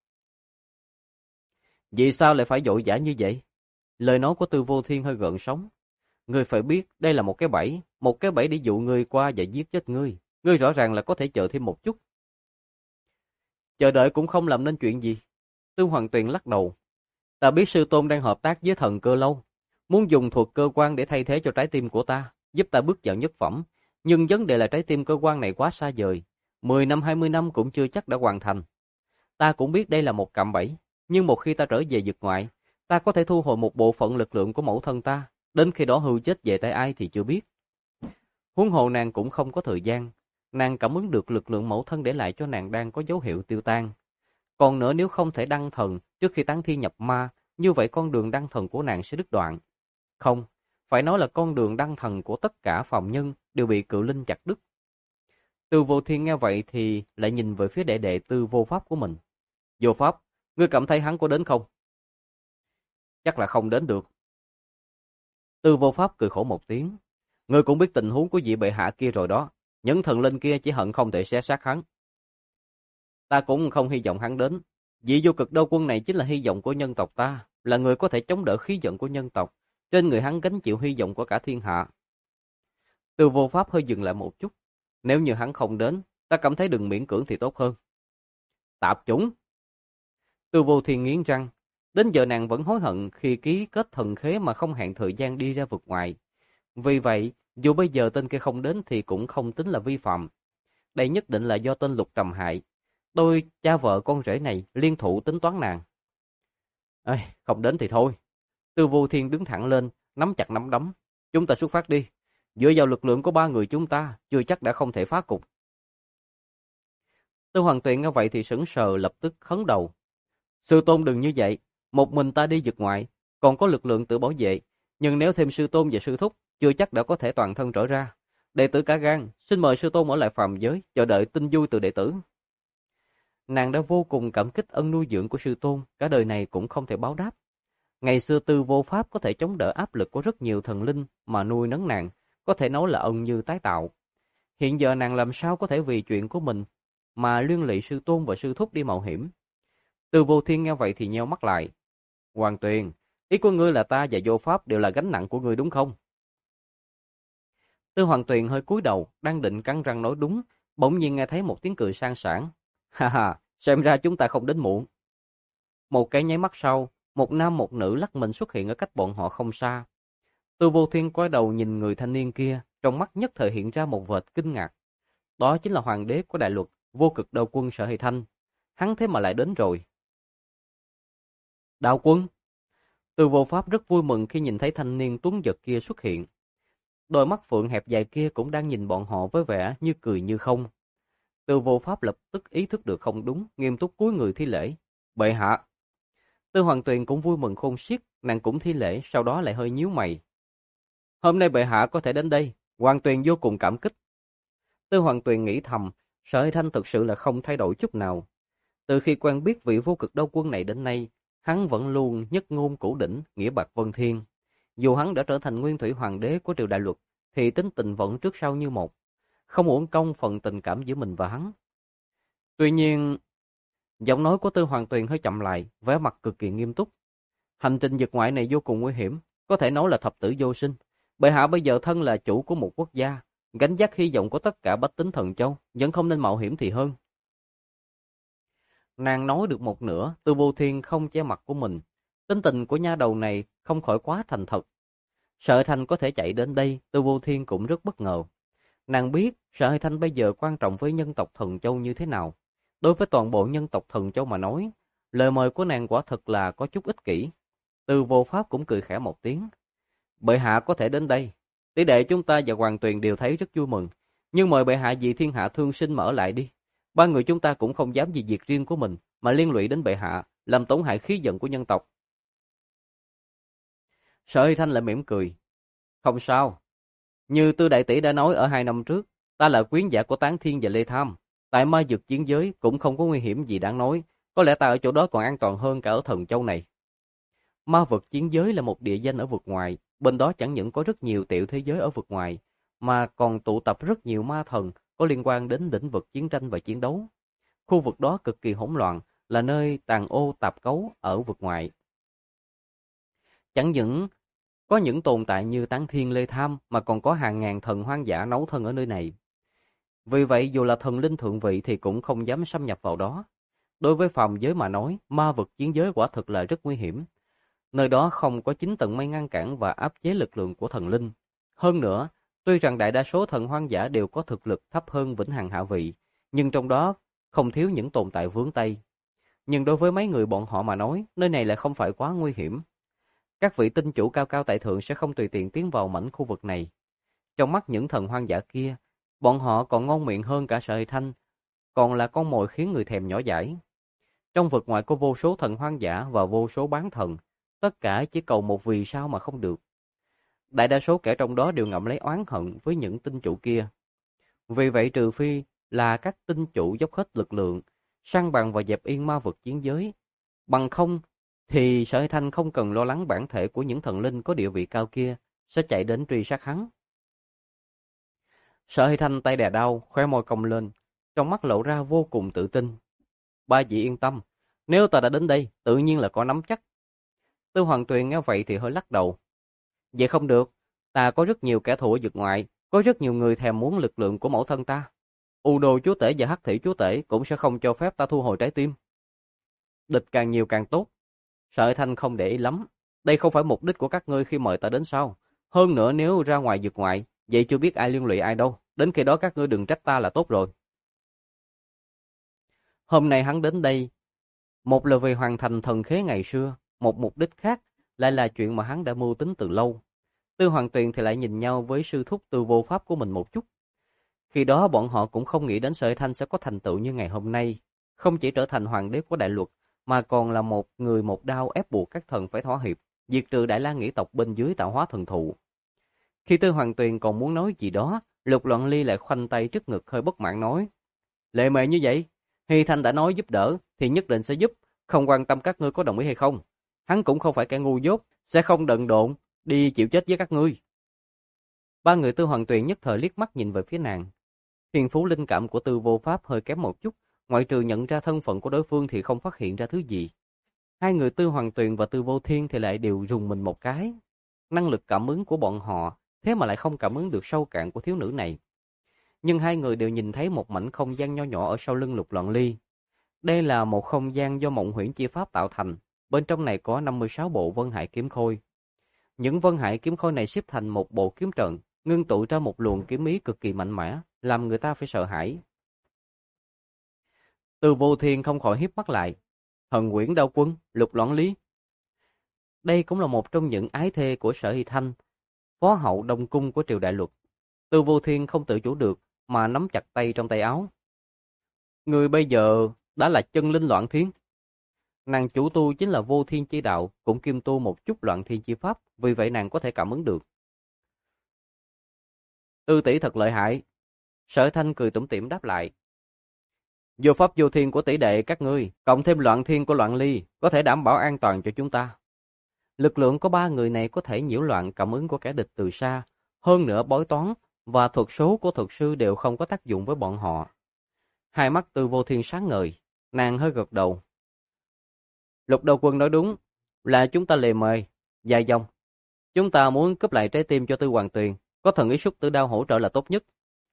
Vì sao lại phải vội vã như vậy? Lời nói của Tư Vô Thiên hơi gợn sóng. Ngươi phải biết đây là một cái bẫy để dụ ngươi qua và giết chết ngươi. Ngươi rõ ràng là có thể chờ thêm một chút. Chờ đợi cũng không làm nên chuyện gì. Tư Hoàng Tuyền lắc đầu. Ta biết sư tôn đang hợp tác với thần Cơ Lâu, muốn dùng thuật cơ quan để thay thế cho trái tim của ta, giúp ta bước vào nhất phẩm. Nhưng vấn đề là trái tim cơ quan này quá xa vời. 10 năm 20 năm cũng chưa chắc đã hoàn thành. Ta cũng biết đây là một cạm bẫy, nhưng một khi ta trở về vực ngoại, ta có thể thu hồi một bộ phận lực lượng của mẫu thân ta, đến khi đó hưu chết về tay ai thì chưa biết. Huống hồ nàng cũng không có thời gian, nàng cảm ứng được lực lượng mẫu thân để lại cho nàng đang có dấu hiệu tiêu tan. Còn nữa nếu không thể đăng thần trước khi tán thiên nhập ma, như vậy con đường đăng thần của nàng sẽ đứt đoạn. Không, phải nói là con đường đăng thần của tất cả phàm nhân đều bị cự linh chặt đứt. Tư Vô Thiên nghe vậy thì lại nhìn về phía đệ đệ Tư Vô Pháp của mình. Vô Pháp, ngươi cảm thấy hắn có đến không? Chắc là không đến được. Tư Vô Pháp cười khổ một tiếng. Ngươi cũng biết tình huống của vị bệ hạ kia rồi đó. Những thần linh kia chỉ hận không thể xé xác hắn. Ta cũng không hy vọng hắn đến. Vị vô cực đô quân này chính là hy vọng của nhân tộc ta, là người có thể chống đỡ khí giận của nhân tộc. Trên người hắn gánh chịu hy vọng của cả thiên hạ. Tư Vô Pháp hơi dừng lại một chút. Nếu như hắn không đến, ta cảm thấy đừng miễn cưỡng thì tốt hơn. Tạp chủng! Tư Vô Thiên nghiến răng. Đến giờ nàng vẫn hối hận khi ký kết thần khế mà không hẹn thời gian đi ra vực ngoài. Vì vậy, dù bây giờ tên kia không đến thì cũng không tính là vi phạm. Đây nhất định là do tên Lục Trầm hại. Đôi cha vợ con rể này liên thủ tính toán nàng. Ê, không đến thì thôi. Tư Vô Thiên đứng thẳng lên, nắm chặt nắm đấm. Chúng ta xuất phát đi. Dựa vào lực lượng của ba người chúng ta, chưa chắc đã không thể phá cục. Tư Hoàng Tuyền nghe vậy thì sững sờ, lập tức khấn đầu. Sư tôn đừng như vậy, một mình ta đi vực ngoại, còn có lực lượng tự bảo vệ, nhưng nếu thêm sư tôn và sư thúc, chưa chắc đã có thể toàn thân trở ra. Đệ tử cả gan, xin mời sư tôn ở lại phàm giới, chờ đợi tin vui từ đệ tử. Nàng đã vô cùng cảm kích ân nuôi dưỡng của sư tôn, cả đời này cũng không thể báo đáp. Ngày xưa Tư Vô Pháp có thể chống đỡ áp lực của rất nhiều thần linh mà nuôi nấng nàng, có thể nói là ân như tái tạo. Hiện giờ nàng làm sao có thể vì chuyện của mình mà liên lụy sư tôn và sư thúc đi mạo hiểm. Tư Vô Thiên nghe vậy thì nheo mắt lại. Hoàng Tuyền, ý của ngươi là ta và Vô Pháp đều là gánh nặng của ngươi đúng không? Tư Hoàng Tuyền hơi cúi đầu, đang định cắn răng nói đúng, bỗng nhiên nghe thấy một tiếng cười sang sảng. Ha ha, xem ra chúng ta không đến muộn. Một cái nháy mắt sau, một nam một nữ lắc mình xuất hiện ở cách bọn họ không xa. Tư Vô Thiên quay đầu nhìn người thanh niên kia, trong mắt nhất thời hiện ra một vệt kinh ngạc. Đó chính là hoàng đế của đại luật, vô cực đô quân Sở Hy Thanh. hắn thế mà lại đến rồi. Đạo quân! Từ Vô Pháp rất vui mừng khi nhìn thấy thanh niên tuấn giật kia xuất hiện. Đôi mắt phượng hẹp dài kia cũng đang nhìn bọn họ với vẻ như cười như không. Từ Vô Pháp lập tức ý thức được không đúng, nghiêm túc cúi người thi lễ. Bệ hạ! Tư Hoàng Tuyền cũng vui mừng khôn xiết, nàng cũng thi lễ, sau đó lại hơi nhíu mày. Hôm nay bệ hạ có thể đến đây, Hoàng Tuyền vô cùng cảm kích. Tư Hoàng Tuyền nghĩ thầm, Sở Hy Thanh thực sự là không thay đổi chút nào. Từ khi quen biết vị vô cực đao quân này đến nay, hắn vẫn luôn nhất ngôn cửu đỉnh, nghĩa bạc vân thiên. Dù hắn đã trở thành nguyên thủy hoàng đế của triều đại luật, thì tính tình vẫn trước sau như một, không uổng công phần tình cảm giữa mình và hắn. Tuy nhiên, giọng nói của Tư Hoàng Tuyền hơi chậm lại, vẻ mặt cực kỳ nghiêm túc. Hành trình vượt ngoại này vô cùng nguy hiểm, có thể nói là thập tử vô sinh. Bệ hạ bây giờ thân là chủ của một quốc gia, gánh vác hy vọng của tất cả bách tính Thần Châu, vẫn không nên mạo hiểm thì hơn. Nàng nói được một nửa, Tư Vô Thiên không che mặt của mình. Tính tình của nha đầu này không khỏi quá thành thật. Sở Thanh có thể chạy đến đây, Tư Vô Thiên cũng rất bất ngờ. Nàng biết Sở Thanh bây giờ quan trọng với nhân tộc Thần Châu như thế nào. Đối với toàn bộ nhân tộc Thần Châu mà nói, lời mời của nàng quả thật là có chút ích kỷ. Tư Vô Pháp cũng cười khẽ một tiếng. Bệ hạ có thể đến đây. Tỷ đệ chúng ta và Hoàng Tuyền đều thấy rất vui mừng. Nhưng mời bệ hạ vì thiên hạ thương sinh mở lại đi. Ba người chúng ta cũng không dám vì việc riêng của mình mà liên lụy đến bệ hạ, làm tổn hại khí vận của nhân tộc. Sở Hy Thanh lại mỉm cười. Không sao. Như Tư đại tỷ đã nói ở 2 năm trước, ta là quyến giả của Tán Thiên và Lê Tham. Tại ma dược chiến giới cũng không có nguy hiểm gì đáng nói. Có lẽ ta ở chỗ đó còn an toàn hơn cả ở Thần Châu này. Ma vực chiến giới là một địa danh ở vực ngoài. Bên đó chẳng những có rất nhiều tiểu thế giới ở vực ngoài, mà còn tụ tập rất nhiều ma thần có liên quan đến lĩnh vực chiến tranh và chiến đấu. Khu vực đó cực kỳ hỗn loạn, là nơi tàn ô tạp cấu ở vực ngoài. Chẳng những có những tồn tại như Tán Thiên Lê Tham mà còn có hàng ngàn thần hoang dã nấu thân ở nơi này. Vì vậy dù là thần linh thượng vị thì cũng không dám xâm nhập vào đó. Đối với phàm giới mà nói, ma vực chiến giới quả thực là rất nguy hiểm. Nơi đó không có chính tầng mây ngăn cản và áp chế lực lượng của thần linh. Hơn nữa, tuy rằng đại đa số thần hoang dã đều có thực lực thấp hơn vĩnh hằng hạ vị, nhưng trong đó không thiếu những tồn tại vướng tay. Nhưng đối với mấy người bọn họ mà nói, nơi này lại không phải quá nguy hiểm. Các vị tinh chủ cao cao tại thượng sẽ không tùy tiện tiến vào mảnh khu vực này. Trong mắt những thần hoang dã kia, bọn họ còn ngon miệng hơn cả Sở Hy Thanh, còn là con mồi khiến người thèm nhỏ dãi. Trong vực ngoại có vô số thần hoang dã và vô số bán thần, tất cả chỉ cầu một vì sao mà không được. Đại đa số kẻ trong đó đều ngậm lấy oán hận với những tinh chủ kia. Vì vậy trừ phi là các tinh chủ dốc hết lực lượng, săn bằng và dẹp yên ma vực chiến giới. Bằng không thì Sở Hy Thanh không cần lo lắng bản thể của những thần linh có địa vị cao kia sẽ chạy đến truy sát hắn. Sở Hy Thanh tay đè đau, khóe môi cong lên, trong mắt lộ ra vô cùng tự tin. Ba vị yên tâm, nếu ta đã đến đây, tự nhiên là có nắm chắc. Tư Hoàng Tuyền nghe vậy thì hơi lắc đầu. Vậy không được, ta có rất nhiều kẻ thù ở vực ngoại, có rất nhiều người thèm muốn lực lượng của mẫu thân ta. U Đồ chúa tể và Hắc Thủy chúa tể cũng sẽ không cho phép ta thu hồi trái tim. Địch càng nhiều càng tốt. Sở Thanh không để ý lắm. Đây không phải mục đích của các ngươi khi mời ta đến sao. Hơn nữa nếu ra ngoài vực ngoại, vậy chưa biết ai liên lụy ai đâu. Đến khi đó các ngươi đừng trách ta là tốt rồi. Hôm nay hắn đến đây, một là vì hoàn thành thần khế ngày xưa, một mục đích khác lại là chuyện mà hắn đã mưu tính từ lâu. Tư Hoàng Tuyền thì lại nhìn nhau với sư thúc Tư Vô Pháp của mình một chút. Khi đó bọn họ cũng không nghĩ đến Sở Thanh sẽ có thành tựu như ngày hôm nay, không chỉ trở thành hoàng đế của đại luật, mà còn là một người một đao ép buộc các thần phải thỏa hiệp, diệt trừ Đại La Nghĩ tộc bên dưới tạo hóa thần thụ. Khi Tư Hoàng Tuyền còn muốn nói gì đó, Lục Loạn Ly lại khoanh tay trước ngực hơi bất mãn nói: Lệ mề như vậy, Hy Thanh đã nói giúp đỡ thì nhất định sẽ giúp, không quan tâm các ngươi có đồng ý hay không. Hắn cũng không phải kẻ ngu dốt, sẽ không đần độn đi chịu chết với các ngươi. Ba người Tư Hoàng Tuyền nhất thời liếc mắt nhìn về phía nàng. Thiên phú linh cảm của Tư Vô Pháp hơi kém một chút, ngoại trừ nhận ra thân phận của đối phương thì không phát hiện ra thứ gì. Hai người Tư Hoàng Tuyền và Tư Vô Thiên thì lại đều rùng mình một cái. Năng lực cảm ứng của bọn họ, thế mà lại không cảm ứng được sâu cạn của thiếu nữ này. Nhưng hai người đều nhìn thấy một mảnh không gian nho nhỏ ở sau lưng Lục Loạn Ly. Đây là một không gian do Mộng Huyễn Chi Pháp tạo thành, bên trong này có 56 bộ Vân Hải kiếm khôi. Những Vân Hải kiếm khôi này xếp thành một bộ kiếm trận, ngưng tụ ra một luồng kiếm ý cực kỳ mạnh mẽ, làm người ta phải sợ hãi. Từ Vô Thiên không khỏi híp mắt lại. Thần Quyển Đao Quân, Lục Loạn Lý. Đây cũng là một trong những ái thê của Sở Hy Thanh, phó hậu Đông Cung của triều đại Luật. Từ Vô Thiên không tự chủ được mà nắm chặt tay trong tay áo. Người bây giờ đã là chân linh loạn thiên. Nàng chủ tu chính là vô thiên chi đạo, cũng kiêm tu một chút loạn thiên chi pháp, vì vậy nàng có thể cảm ứng được. Tư tỷ thật lợi hại. Sở Thanh cười tủm tỉm đáp lại. Vô pháp vô thiên của tỷ đệ các ngươi, cộng thêm loạn thiên của Loạn Ly, có thể đảm bảo an toàn cho chúng ta. Lực lượng của 3 người này có thể nhiễu loạn cảm ứng của kẻ địch từ xa, hơn nữa bói toán và thuật số của thuật sư đều không có tác dụng với bọn họ. Hai mắt Từ Vô Thiên sáng ngời, nàng hơi gật đầu. Lục Đầu Quân nói đúng, là chúng ta lề mề, dài dòng. Chúng ta muốn cướp lại trái tim cho Tư Hoàng Tuyền, có thần ý Súc Tử Đao hỗ trợ là tốt nhất.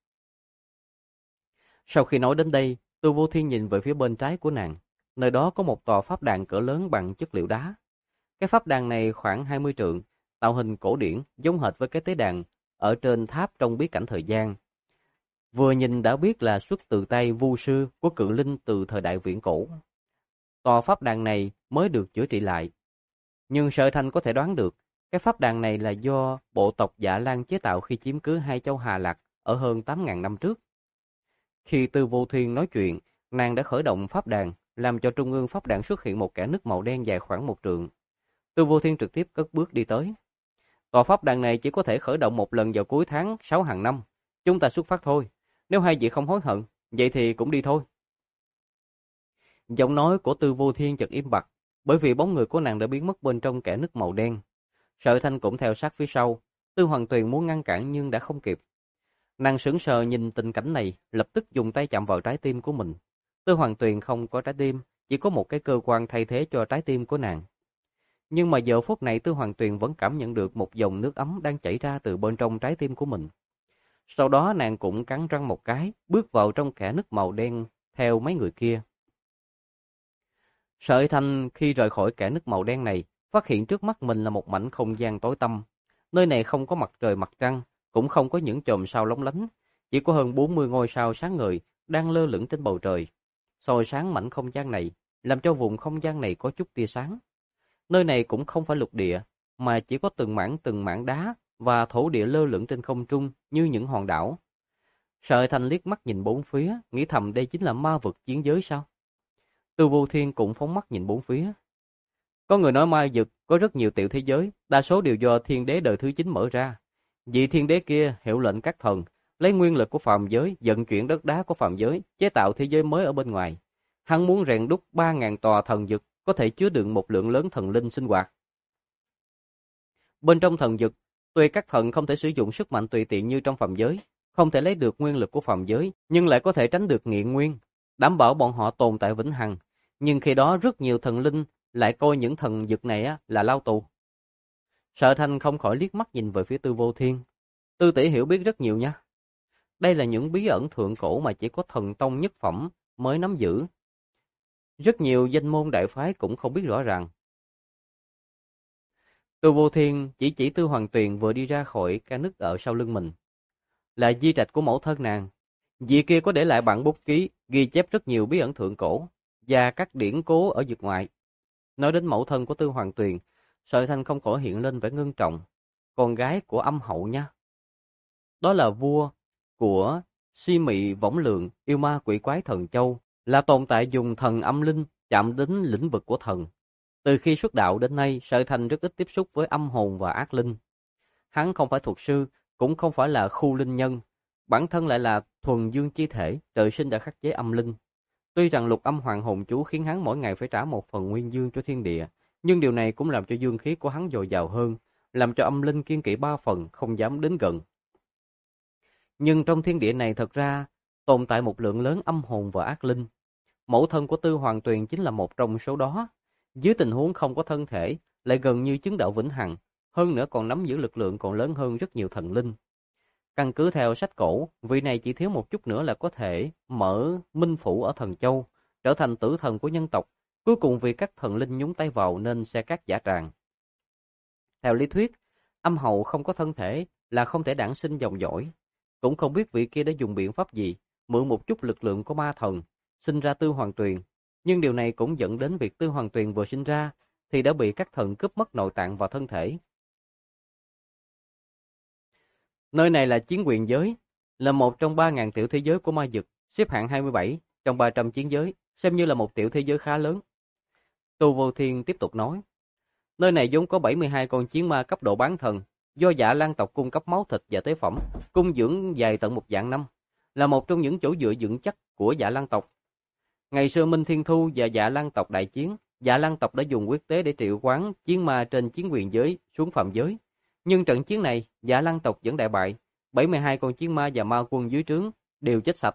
Sau khi nói đến đây, Từ Vô Thiên nhìn về phía bên trái của nàng, nơi đó có một tòa pháp đàn cỡ lớn bằng chất liệu đá. Cái pháp đàn này khoảng 20 trượng, tạo hình cổ điển, giống hệt với cái tế đàn ở trên tháp trong bí cảnh thời gian. Vừa nhìn đã biết là xuất từ tay vu sư của cự linh từ thời đại viễn cổ. Tòa pháp đàn này mới được chữa trị lại. Nhưng Sở Thanh có thể đoán được, cái pháp đàn này là do bộ tộc Dạ Lan chế tạo khi chiếm cứ hai châu Hà Lạc ở hơn 8.000 năm trước. Khi Tư Vô Thiên nói chuyện, nàng đã khởi động pháp đàn, làm cho trung ương pháp đàn xuất hiện một kẽ nứt màu đen dài khoảng 1 trượng. Tư Vô Thiên trực tiếp cất bước đi tới. Tòa pháp đàn này chỉ có thể khởi động một lần vào cuối tháng 6 hàng năm. Chúng ta xuất phát thôi. Nếu hai vị không hối hận, vậy thì cũng đi thôi. Giọng nói của Tư Vô Thiên chợt im bặt, bởi vì bóng người của nàng đã biến mất bên trong kẽ nứt màu đen. Sở Thanh cũng theo sát phía sau. Tư Hoàng Tuyền muốn ngăn cản nhưng đã không kịp. Nàng sững sờ nhìn tình cảnh này, lập tức dùng tay chạm vào trái tim của mình. Tư Hoàng Tuyền không có trái tim, chỉ có một cái cơ quan thay thế cho trái tim của nàng. Nhưng mà giờ phút này Tư Hoàng Tuyền vẫn cảm nhận được một dòng nước ấm đang chảy ra từ bên trong trái tim của mình. Sau đó nàng cũng cắn răng một cái, bước vào trong kẽ nứt màu đen theo mấy người kia. Sở Thanh khi rời khỏi kẽ nứt màu đen này, phát hiện trước mắt mình là một mảnh không gian tối tăm. Nơi này không có mặt trời mặt trăng, cũng không có những chòm sao lóng lánh, chỉ có hơn 40 ngôi sao sáng ngời đang lơ lửng trên bầu trời, soi sáng mảnh không gian này, làm cho vùng không gian này có chút tia sáng. Nơi này cũng không phải lục địa, mà chỉ có từng mảng đá và thổ địa lơ lửng trên không trung như những hòn đảo. Sở Thanh liếc mắt nhìn bốn phía, nghĩ thầm đây chính là ma vực chiến giới sao? Tư Vô Thiên cũng phóng mắt nhìn bốn phía. Có người nói ma vực có rất nhiều tiểu thế giới, đa số đều do thiên đế đời thứ 9 mở ra. Vị thiên đế kia hiệu lệnh các thần, lấy nguyên lực của phàm giới, vận chuyển đất đá của phàm giới, chế tạo thế giới mới ở bên ngoài. Hắn muốn rèn đúc 3.000 tòa thần vực, có thể chứa đựng một lượng lớn thần linh sinh hoạt. Bên trong thần vực, tuy các thần không thể sử dụng sức mạnh tùy tiện như trong phàm giới, không thể lấy được nguyên lực của phàm giới, nhưng lại có thể tránh được nghiện nguyên, đảm bảo bọn họ tồn tại vĩnh hằng. Nhưng khi đó rất nhiều thần linh lại coi những thần vực này là lao tù. Sở Thanh không khỏi liếc mắt nhìn về phía Tư Vô Thiên. Tư tỷ hiểu biết rất nhiều nha. Đây là những bí ẩn thượng cổ mà chỉ có thần tông nhất phẩm mới nắm giữ. Rất nhiều danh môn đại phái cũng không biết rõ ràng. Tư Vô Thiên chỉ Tư Hoàng Tuyền vừa đi ra khỏi cái nứt ở sau lưng mình. Là di trạch của mẫu thân nàng. Dì kia có để lại bản bút ký, ghi chép rất nhiều bí ẩn thượng cổ và các điển cố ở vực ngoại. Nói đến mẫu thân của Tư Hoàng Tuyền, Sở Thanh không khỏi hiện lên vẻ ngưng trọng. Con gái của Âm Hậu nha. Đó là vua của Si Mị Võng Lượng, yêu ma quỷ quái thần châu, là tồn tại dùng thần âm linh chạm đến lĩnh vực của thần. Từ khi xuất đạo đến nay, Sở Thanh rất ít tiếp xúc với âm hồn và ác linh. Hắn không phải thuật sư, cũng không phải là khu linh nhân, bản thân lại là thuần dương chi thể, trời sinh đã khắc chế âm linh. Tuy rằng lục âm hoàng hồn chú khiến hắn mỗi ngày phải trả một phần nguyên dương cho thiên địa, nhưng điều này cũng làm cho dương khí của hắn dồi dào hơn, làm cho âm linh kiêng kỵ 3 phần, không dám đến gần. Nhưng trong thiên địa này thật ra tồn tại một lượng lớn âm hồn và ác linh. Mẫu thân của Tư Hoàng Tuyền chính là một trong số đó. Dưới tình huống không có thân thể, lại gần như chứng đạo vĩnh hằng, hơn nữa còn nắm giữ lực lượng còn lớn hơn rất nhiều thần linh. Căn cứ theo sách cổ, vị này chỉ thiếu một chút nữa là có thể mở minh phủ ở Thần Châu, trở thành tử thần của nhân tộc. Cuối cùng vì các thần linh nhúng tay vào nên sẽ cắt giả tràng. Theo lý thuyết, Âm Hậu không có thân thể là không thể đản sinh dòng dõi. Cũng không biết vị kia đã dùng biện pháp gì, mượn một chút lực lượng của ma thần, sinh ra Tư Hoàng Tuyền, nhưng điều này cũng dẫn đến việc Tư Hoàng Tuyền vừa sinh ra thì đã bị các thần cướp mất nội tạng và thân thể. Nơi này là chiến quyền giới, là một trong 3.000 tiểu thế giới của ma dực, xếp hạng 27 trong 300 chiến giới, xem như là một tiểu thế giới khá lớn. Tu Vô Thiên tiếp tục nói, nơi này vốn có 72 con chiến ma cấp độ bán thần, do Dạ Lan tộc cung cấp máu thịt và tế phẩm, cung dưỡng dài tận một vạn năm, là một trong những chỗ dựa vững chắc của Dạ Lan tộc. Ngày xưa Minh Thiên Thu và Dạ Lan tộc đại chiến, Dạ Lan tộc đã dùng quyết tế để triệu hoán chiến ma trên chiến quyền giới xuống phàm giới. Nhưng trận chiến này, Dạ Lan tộc vẫn đại bại, 72 con chiến ma và ma quân dưới trướng đều chết sạch.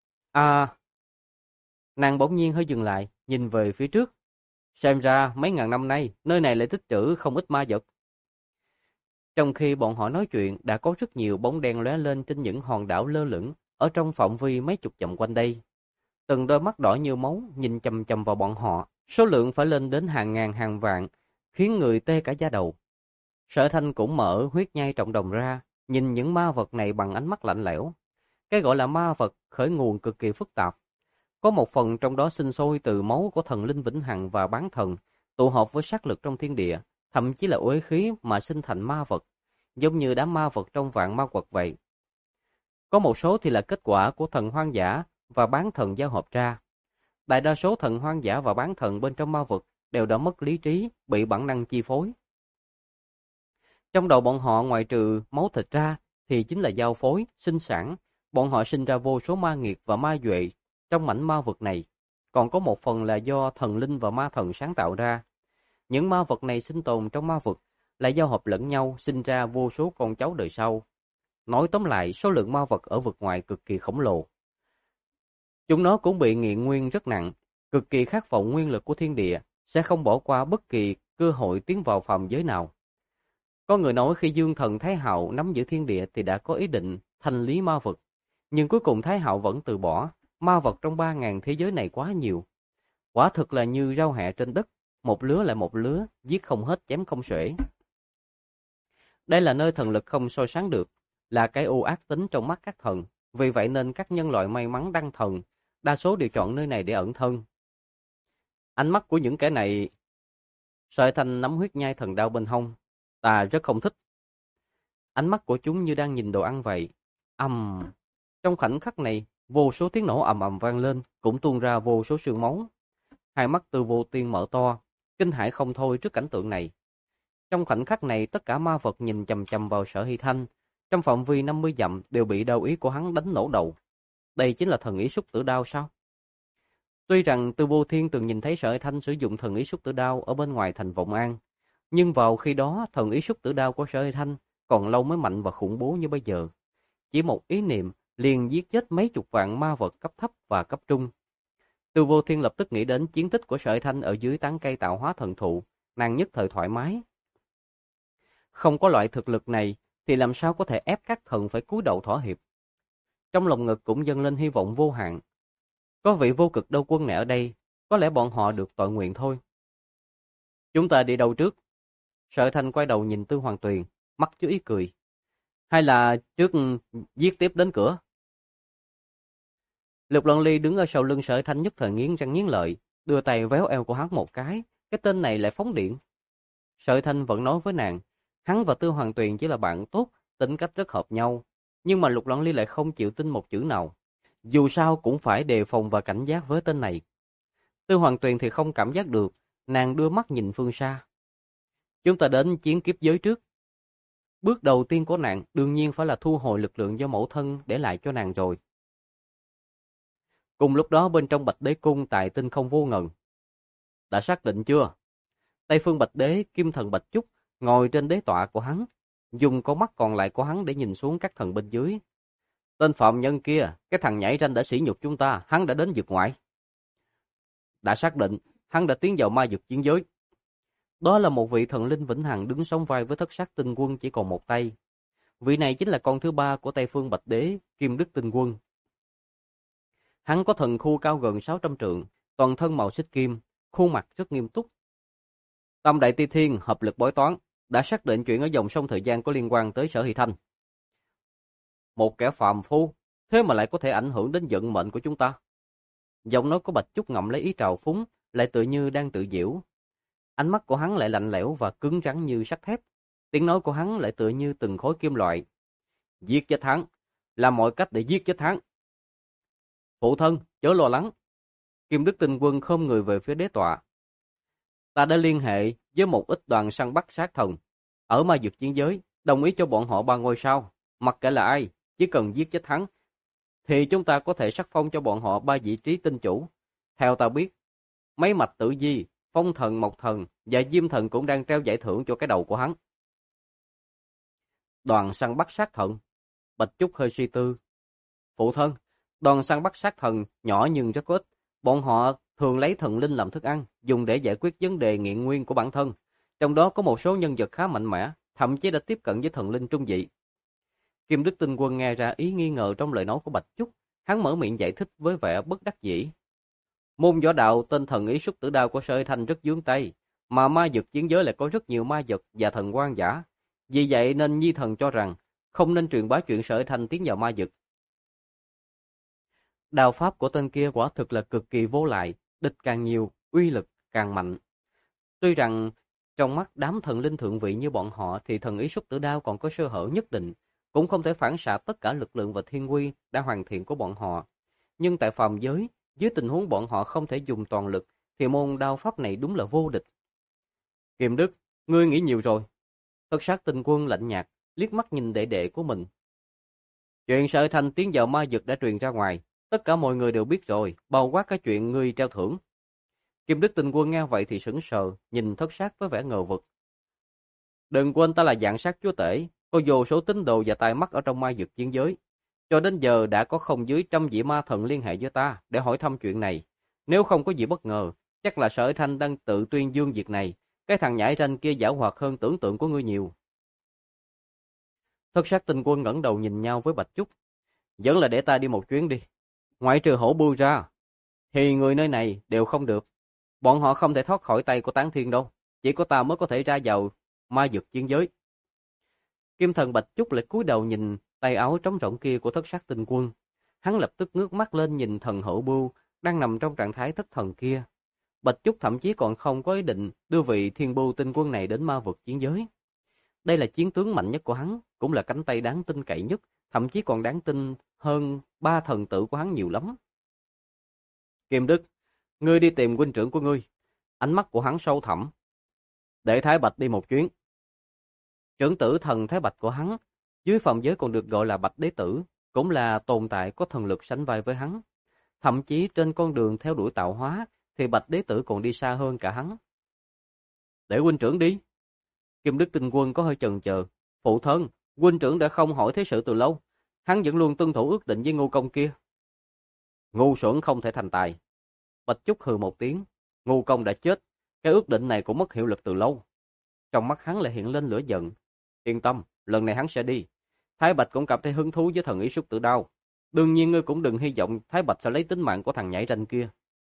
Nàng bỗng nhiên hơi dừng lại, nhìn về phía trước. Xem ra mấy ngàn năm nay, nơi này lại tích trữ không ít ma vật. Trong khi bọn họ nói chuyện, đã có rất nhiều bóng đen lóe lên trên những hòn đảo lơ lửng ở trong phạm vi mấy chục dặm quanh đây. Từng đôi mắt đỏ như máu nhìn chằm chằm vào bọn họ, số lượng phải lên đến hàng ngàn hàng vạn, khiến người tê cả da đầu. Sở Thanh cũng mở huyết nhai trọng đồng ra, nhìn những ma vật này bằng ánh mắt lạnh lẽo. Cái gọi là ma vật khởi nguồn cực kỳ phức tạp. Có một phần trong đó sinh sôi từ máu của thần linh vĩnh hằng và bán thần, tụ hợp với sát lực trong thiên địa, thậm chí là uế khí mà sinh thành ma vật, giống như đám ma vật trong vạn ma quật vậy. Có một số thì là kết quả của thần hoang dã và bán thần giao hợp ra. Đại đa số thần hoang dã và bán thần bên trong ma vật đều đã mất lý trí, bị bản năng chi phối. Trong đầu bọn họ ngoại trừ máu thịt ra thì chính là giao phối, sinh sản. Bọn họ sinh ra vô số ma nghiệt và ma duệ trong mảnh ma vật này. Còn có một phần là do thần linh và ma thần sáng tạo ra. Những ma vật này sinh tồn trong ma vật lại giao hợp lẫn nhau, sinh ra vô số con cháu đời sau. Nói tóm lại, số lượng ma vật ở vực ngoài cực kỳ khổng lồ. Chúng nó cũng bị nghiện nguyên rất nặng, cực kỳ khát vọng nguyên lực của thiên địa, sẽ không bỏ qua bất kỳ cơ hội tiến vào phàm giới nào. Có người nói khi Dương Thần Thái Hạo nắm giữ thiên địa thì đã có ý định thanh lý ma vật, nhưng cuối cùng Thái Hạo vẫn từ bỏ. Ma vật trong 3.000 thế giới này quá nhiều. Quả thực là như rau hẹ trên đất, một lứa lại một lứa, giết không hết chém không xuể. Đây là nơi thần lực không soi sáng được, là cái ô ác tính trong mắt các thần, vì vậy nên các nhân loại may mắn đăng thần, đa số đều chọn nơi này để ẩn thân. Ánh mắt của những kẻ này, Sợi Thanh nắm huyết nhai thần đao bên hông, ta rất không thích. Ánh mắt của chúng như đang nhìn đồ ăn vậy. Trong khoảnh khắc này, vô số tiếng nổ ầm ầm vang lên, cũng tuôn ra vô số sương máu. Hai mắt Từ Vô Tiên mở to, kinh hãi không thôi trước cảnh tượng này. Trong khoảnh khắc này, tất cả ma vật nhìn chằm chằm vào Sở Hy Thanh, trong phạm vi 50 dặm đều bị đao ý của hắn đánh nổ đầu. Đây chính là thần ý xúc tử đao sao? Tuy rằng Từ Vô Thiên từng nhìn thấy Sở Hy Thanh sử dụng thần ý xúc tử đao ở bên ngoài thành Vọng An, nhưng vào khi đó thần ý xúc tử đao của Sở Hy Thanh còn lâu mới mạnh và khủng bố như bây giờ. Chỉ một ý niệm liền giết chết mấy chục vạn ma vật cấp thấp và cấp trung. Từ Vô Thiên lập tức nghĩ đến chiến tích của Sở Hy Thanh ở dưới tán cây tạo hóa thần thụ, nàng nhất thời thoải mái. Không có loại thực lực này thì làm sao có thể ép các thần phải cúi đầu thỏa hiệp. Trong lòng ngực cũng dâng lên hy vọng vô hạn. Có vị vô cực đô quân này ở đây, có lẽ bọn họ được tội nguyện thôi. Chúng ta đi đâu trước? Sở Thanh quay đầu nhìn Tư Hoàng Tuyền, mắt chứa ý cười. Hay là trước giết tiếp đến cửa? Lục Loan Ly đứng ở sau lưng Sở Thanh nhất thời nghiến răng nghiến lợi, đưa tay véo eo của hắn một cái tên này lại phóng điện. Sở Thanh vẫn nói với nàng, hắn và Tư Hoàng Tuyền chỉ là bạn tốt, tính cách rất hợp nhau, nhưng mà Lục Loan Ly lại không chịu tin một chữ nào. Dù sao cũng phải đề phòng và cảnh giác với tên này. Tư Hoàng Tuyền thì không cảm giác được, nàng đưa mắt nhìn phương xa. Chúng ta đến chiến kiếp giới trước. Bước đầu tiên của nàng đương nhiên phải là thu hồi lực lượng do mẫu thân để lại cho nàng rồi. Cùng lúc đó bên trong Bạch Đế Cung tại Tinh Không Vô Ngần. Đã xác định chưa? Tây Phương Bạch Đế, Kim Thần Bạch Trúc ngồi trên đế tọa của hắn, dùng con mắt còn lại của hắn để nhìn xuống các thần bên dưới. Tên phạm nhân kia, cái thằng nhảy ranh đã sỉ nhục chúng ta, hắn đã đến vực ngoại. Đã xác định, hắn đã tiến vào ma vực chiến giới. Đó là một vị thần linh vĩnh hằng đứng sóng vai với Thất Sát Tinh Quân chỉ còn một tay. Vị này chính là con thứ ba của Tây Phương Bạch Đế, Kim Đức Tinh Quân. Hắn có thần khu cao gần 600 trượng, toàn thân màu xích kim, khuôn mặt rất nghiêm túc. Tam Đại Ti Thiên hợp lực bói toán, đã xác định chuyện ở dòng sông thời gian có liên quan tới Sở Hy Thanh. Một kẻ phàm phu, thế mà lại có thể ảnh hưởng đến vận mệnh của chúng ta. Giọng nói của Bạch Chúc ngậm lấy ý trào phúng, lại tựa như đang tự giễu. Ánh mắt của hắn lại lạnh lẽo và cứng rắn như sắt thép. Tiếng nói của hắn lại tựa như từng khối kim loại. Giết chết hắn, làm mọi cách để giết chết hắn. Phụ thân, chớ lo lắng. Kim Đức Tinh Quân khom người về phía đế tọa. Ta đã liên hệ với một ít đoàn săn bắt sát thần ở ma dược chiến giới, đồng ý cho bọn họ 3 ngôi sao. Mặc kệ là ai, chỉ cần giết chết hắn, thì chúng ta có thể sắc phong cho bọn họ 3 vị trí tinh chủ. Theo ta biết, mấy mạch tử di, phong thần, mộc thần và diêm thần cũng đang treo giải thưởng cho cái đầu của hắn. Đoàn săn bắt sát thần. Bạch Chúc hơi suy tư. Phụ thân, đoàn săn bắt sát thần nhỏ nhưng rất có ích. Bọn họ thường lấy thần linh làm thức ăn, dùng để giải quyết vấn đề nghiện nguyên của bản thân. Trong đó có một số nhân vật khá mạnh mẽ, thậm chí đã tiếp cận với thần linh trung vị. Kim Đức Tinh Quân nghe ra ý nghi ngờ trong lời nói của Bạch Chúc, hắn mở miệng giải thích với vẻ bất đắc dĩ. Môn võ đạo tên thần ý xuất tử đao của Sở Thanh rất vướng tay, mà ma dược chiến giới lại có rất nhiều ma vật và thần quan giả. Vì vậy nên Nhi thần cho rằng không nên truyền bá chuyện Sở Thanh tiến vào ma dược. Đao pháp của tên kia quả thực là cực kỳ vô lại, địch càng nhiều, uy lực càng mạnh. Tuy rằng trong mắt đám thần linh thượng vị như bọn họ thì thần ý xuất tử đao còn có sơ hở nhất định, cũng không thể phản xạ tất cả lực lượng và thiên quy đã hoàn thiện của bọn họ. Nhưng tại phàm giới, dưới tình huống bọn họ không thể dùng toàn lực, thì môn đao pháp này đúng là vô địch. Kiềm Đức, ngươi nghĩ nhiều rồi. Thất Sát Tinh Quân lạnh nhạt, liếc mắt nhìn đệ đệ của mình. Chuyện Sở Thanh tiến vào ma dược đã truyền ra ngoài, tất cả mọi người đều biết rồi, bao quát cái chuyện ngươi treo thưởng. Kim Đức Tinh Quân nghe vậy thì sững sờ, nhìn Thất Sát với vẻ ngờ vực. Đừng quên ta là Vạn Sát Chúa Tể, có vô số tín đồ và tai mắt ở trong ma dược chiến giới. Cho đến giờ đã có không dưới 100 vị ma thần liên hệ với ta để hỏi thăm chuyện này. Nếu không có gì bất ngờ, chắc là Sở Thanh đang tự tuyên dương việc này. Cái thằng nhãi ranh kia giảo hoạt hơn tưởng tượng của ngươi nhiều. Thất Sát Tinh Quân ngẩng đầu nhìn nhau với Bạch Chúc. Vẫn là để ta đi một chuyến đi. Ngoại trừ Hổ Bưu ra, thì người nơi này đều không được. Bọn họ không thể thoát khỏi tay của Tán Thiên đâu. Chỉ có ta mới có thể ra vào ma dược chiến giới. Kim Thần Bạch Chúc lại cúi đầu nhìn tay áo trống rỗng kia của Thất Sát Tinh Quân. Hắn lập tức ngước mắt lên nhìn thần Hổ Bưu đang nằm trong trạng thái thất thần kia. Bạch Chúc thậm chí còn không có ý định đưa vị Thiên Bưu Tinh Quân này đến ma vực chiến giới. Đây là chiến tướng mạnh nhất của hắn, cũng là cánh tay đáng tin cậy nhất, thậm chí còn đáng tin hơn 3 thần tử của hắn nhiều lắm. Kim Đức, ngươi đi tìm huynh trưởng của ngươi. Ánh mắt của hắn sâu thẳm. Để Thái Bạch đi một chuyến. Trưởng tử thần Thái Bạch của hắn, dưới phàm giới còn được gọi là Bạch Đế Tử, cũng là tồn tại có thần lực sánh vai với hắn. Thậm chí trên con đường theo đuổi tạo hóa, thì Bạch Đế Tử còn đi xa hơn cả hắn. Để huynh trưởng đi. Kim Đức Tinh Quân có hơi chần chờ. Phụ thân, huynh trưởng đã không hỏi thế sự từ lâu. Hắn vẫn luôn tuân thủ ước định với Ngô Công kia. Ngu xuẩn không thể thành tài. Bạch Chúc hừ một tiếng. Ngô Công đã chết, cái ước định này cũng mất hiệu lực từ lâu. Trong mắt hắn lại hiện lên lửa giận. Yên tâm, lần này hắn sẽ đi. Thái Bạch cũng cảm thấy hứng thú với thần ý xuất tử đao. Đương nhiên ngươi cũng đừng hy vọng Thái Bạch sẽ lấy tính mạng của thằng nhảy ranh kia.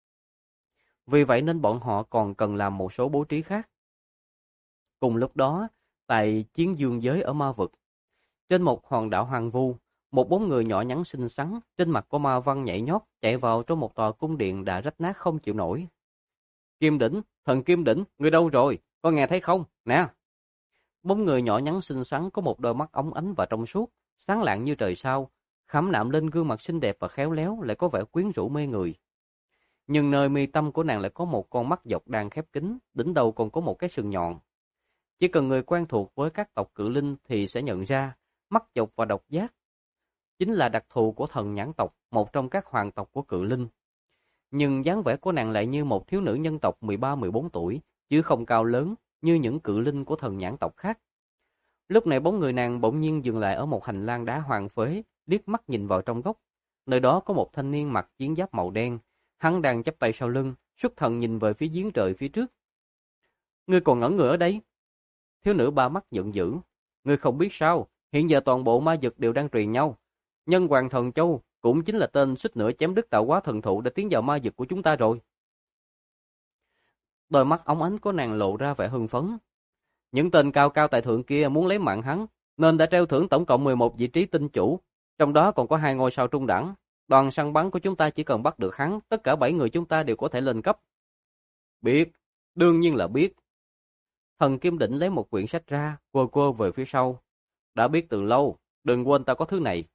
Vì vậy nên bọn họ còn cần làm một số bố trí khác. Cùng lúc đó, tại chiến dương giới ở ma vực, trên một hòn đảo hoang vu, một bóng người nhỏ nhắn xinh xắn, trên mặt có ma văn nhảy nhót, chạy vào trong một tòa cung điện đã rách nát không chịu nổi. Kim Đỉnh, thần Kim Đỉnh, ngươi đâu rồi? Có nghe thấy không? Nè! Bóng người nhỏ nhắn xinh xắn có một đôi mắt óng ánh và trong suốt, sáng lạng như trời sao, khảm nạm lên gương mặt xinh đẹp và khéo léo lại có vẻ quyến rũ mê người. Nhưng nơi mi tâm của nàng lại có một con mắt dọc đang khép kín, đỉnh đầu còn có một cái sừng nhọn. Chỉ cần người quen thuộc với các tộc cự linh thì sẽ nhận ra, mắt dọc và độc giác chính là đặc thù của thần nhãn tộc, một trong các hoàng tộc của cự linh. Nhưng dáng vẻ của nàng lại như một thiếu nữ nhân tộc 13-14 tuổi, chứ không cao lớn như những cự linh của thần nhãn tộc khác. Lúc này bóng người nàng bỗng nhiên dừng lại ở một hành lang đá hoàng phế, liếc mắt nhìn vào trong góc. Nơi đó có một thanh niên mặc chiến giáp màu đen, hắn đang chắp tay sau lưng, xuất thần nhìn về phía giếng trời phía trước. Ngươi còn ngẩn người ở đây? Thiếu nữ ba mắt giận dữ. Ngươi không biết sao, hiện giờ toàn bộ ma dực đều đang truyền nhau. Nhân Hoàng Thần Châu cũng chính là tên suýt nữa chém đứt tạo hóa thần thụ đã tiến vào ma dực của chúng ta rồi. Đôi mắt óng ánh của nàng lộ ra vẻ hưng phấn. Những tên cao cao tại thượng kia muốn lấy mạng hắn, nên đã treo thưởng tổng cộng 11 vị trí tinh chủ, trong đó còn có 2 ngôi sao trung đẳng. Đoàn săn bắn của chúng ta chỉ cần bắt được hắn, tất cả 7 người chúng ta đều có thể lên cấp. Biết, đương nhiên là biết. Thần Kim Đỉnh lấy một quyển sách ra, quơ quơ về phía sau. Đã biết từ lâu, đừng quên ta có thứ này.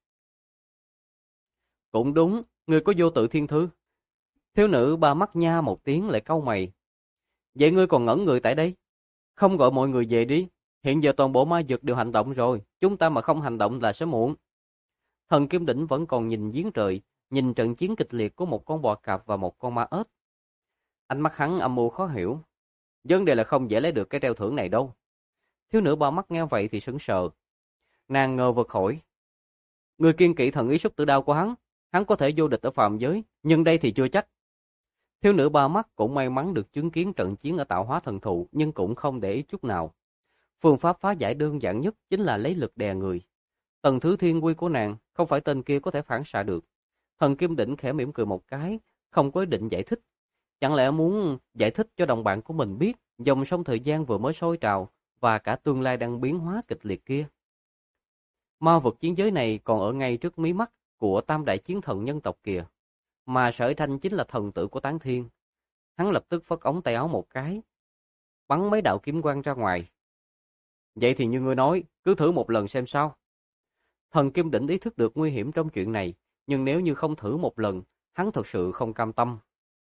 Cũng đúng, ngươi có vô tự thiên thư. Thiếu nữ ba mắt nha một tiếng lại cau mày. Vậy ngươi còn ngẩn người tại đây? Không gọi mọi người về đi. Hiện giờ toàn bộ ma dược đều hành động rồi, chúng ta mà không hành động là sẽ muộn. Thần Kim Đỉnh vẫn còn nhìn giếng trời, nhìn trận chiến kịch liệt của một con bò cạp và một con ma ếch. Ánh mắt hắn âm u khó hiểu. Vấn đề là không dễ lấy được cái treo thưởng này đâu. Thiếu nữ ba mắt nghe vậy thì sững sờ. Nàng ngờ vực hỏi. Người kiên kỵ thần ý xúc tử đao của hắn có thể vô địch ở phàm giới, nhưng đây thì chưa chắc. Thiếu nữ ba mắt cũng may mắn được chứng kiến trận chiến ở tạo hóa thần thụ, nhưng cũng không để ý chút nào. Phương pháp phá giải đơn giản nhất chính là lấy lực đè người. Tầng thứ thiên quy của nàng không phải tên kia có thể phản xạ được. Thần Kim Đỉnh khẽ mỉm cười một cái, không có ý định giải thích. Chẳng lẽ muốn giải thích cho đồng bạn của mình biết dòng sông thời gian vừa mới sôi trào và cả tương lai đang biến hóa kịch liệt kia. Ma vực chiến giới này còn ở ngay trước mí mắt của tam đại chiến thần nhân tộc kìa. Mà Sở Thanh chính là thần tử của Tán Thiên. Hắn lập tức phất ống tay áo một cái, bắn mấy đạo kiếm quang ra ngoài. Vậy thì như ngươi nói, cứ thử một lần xem sao. Thần Kim Đỉnh ý thức được nguy hiểm trong chuyện này, nhưng nếu như không thử một lần, hắn thật sự không cam tâm.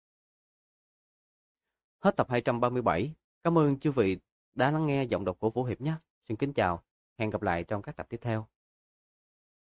Hết tập 237. Cảm ơn chư vị đã lắng nghe giọng đọc của Vũ Hiệp nhé. Xin kính chào, hẹn gặp lại trong các tập tiếp theo.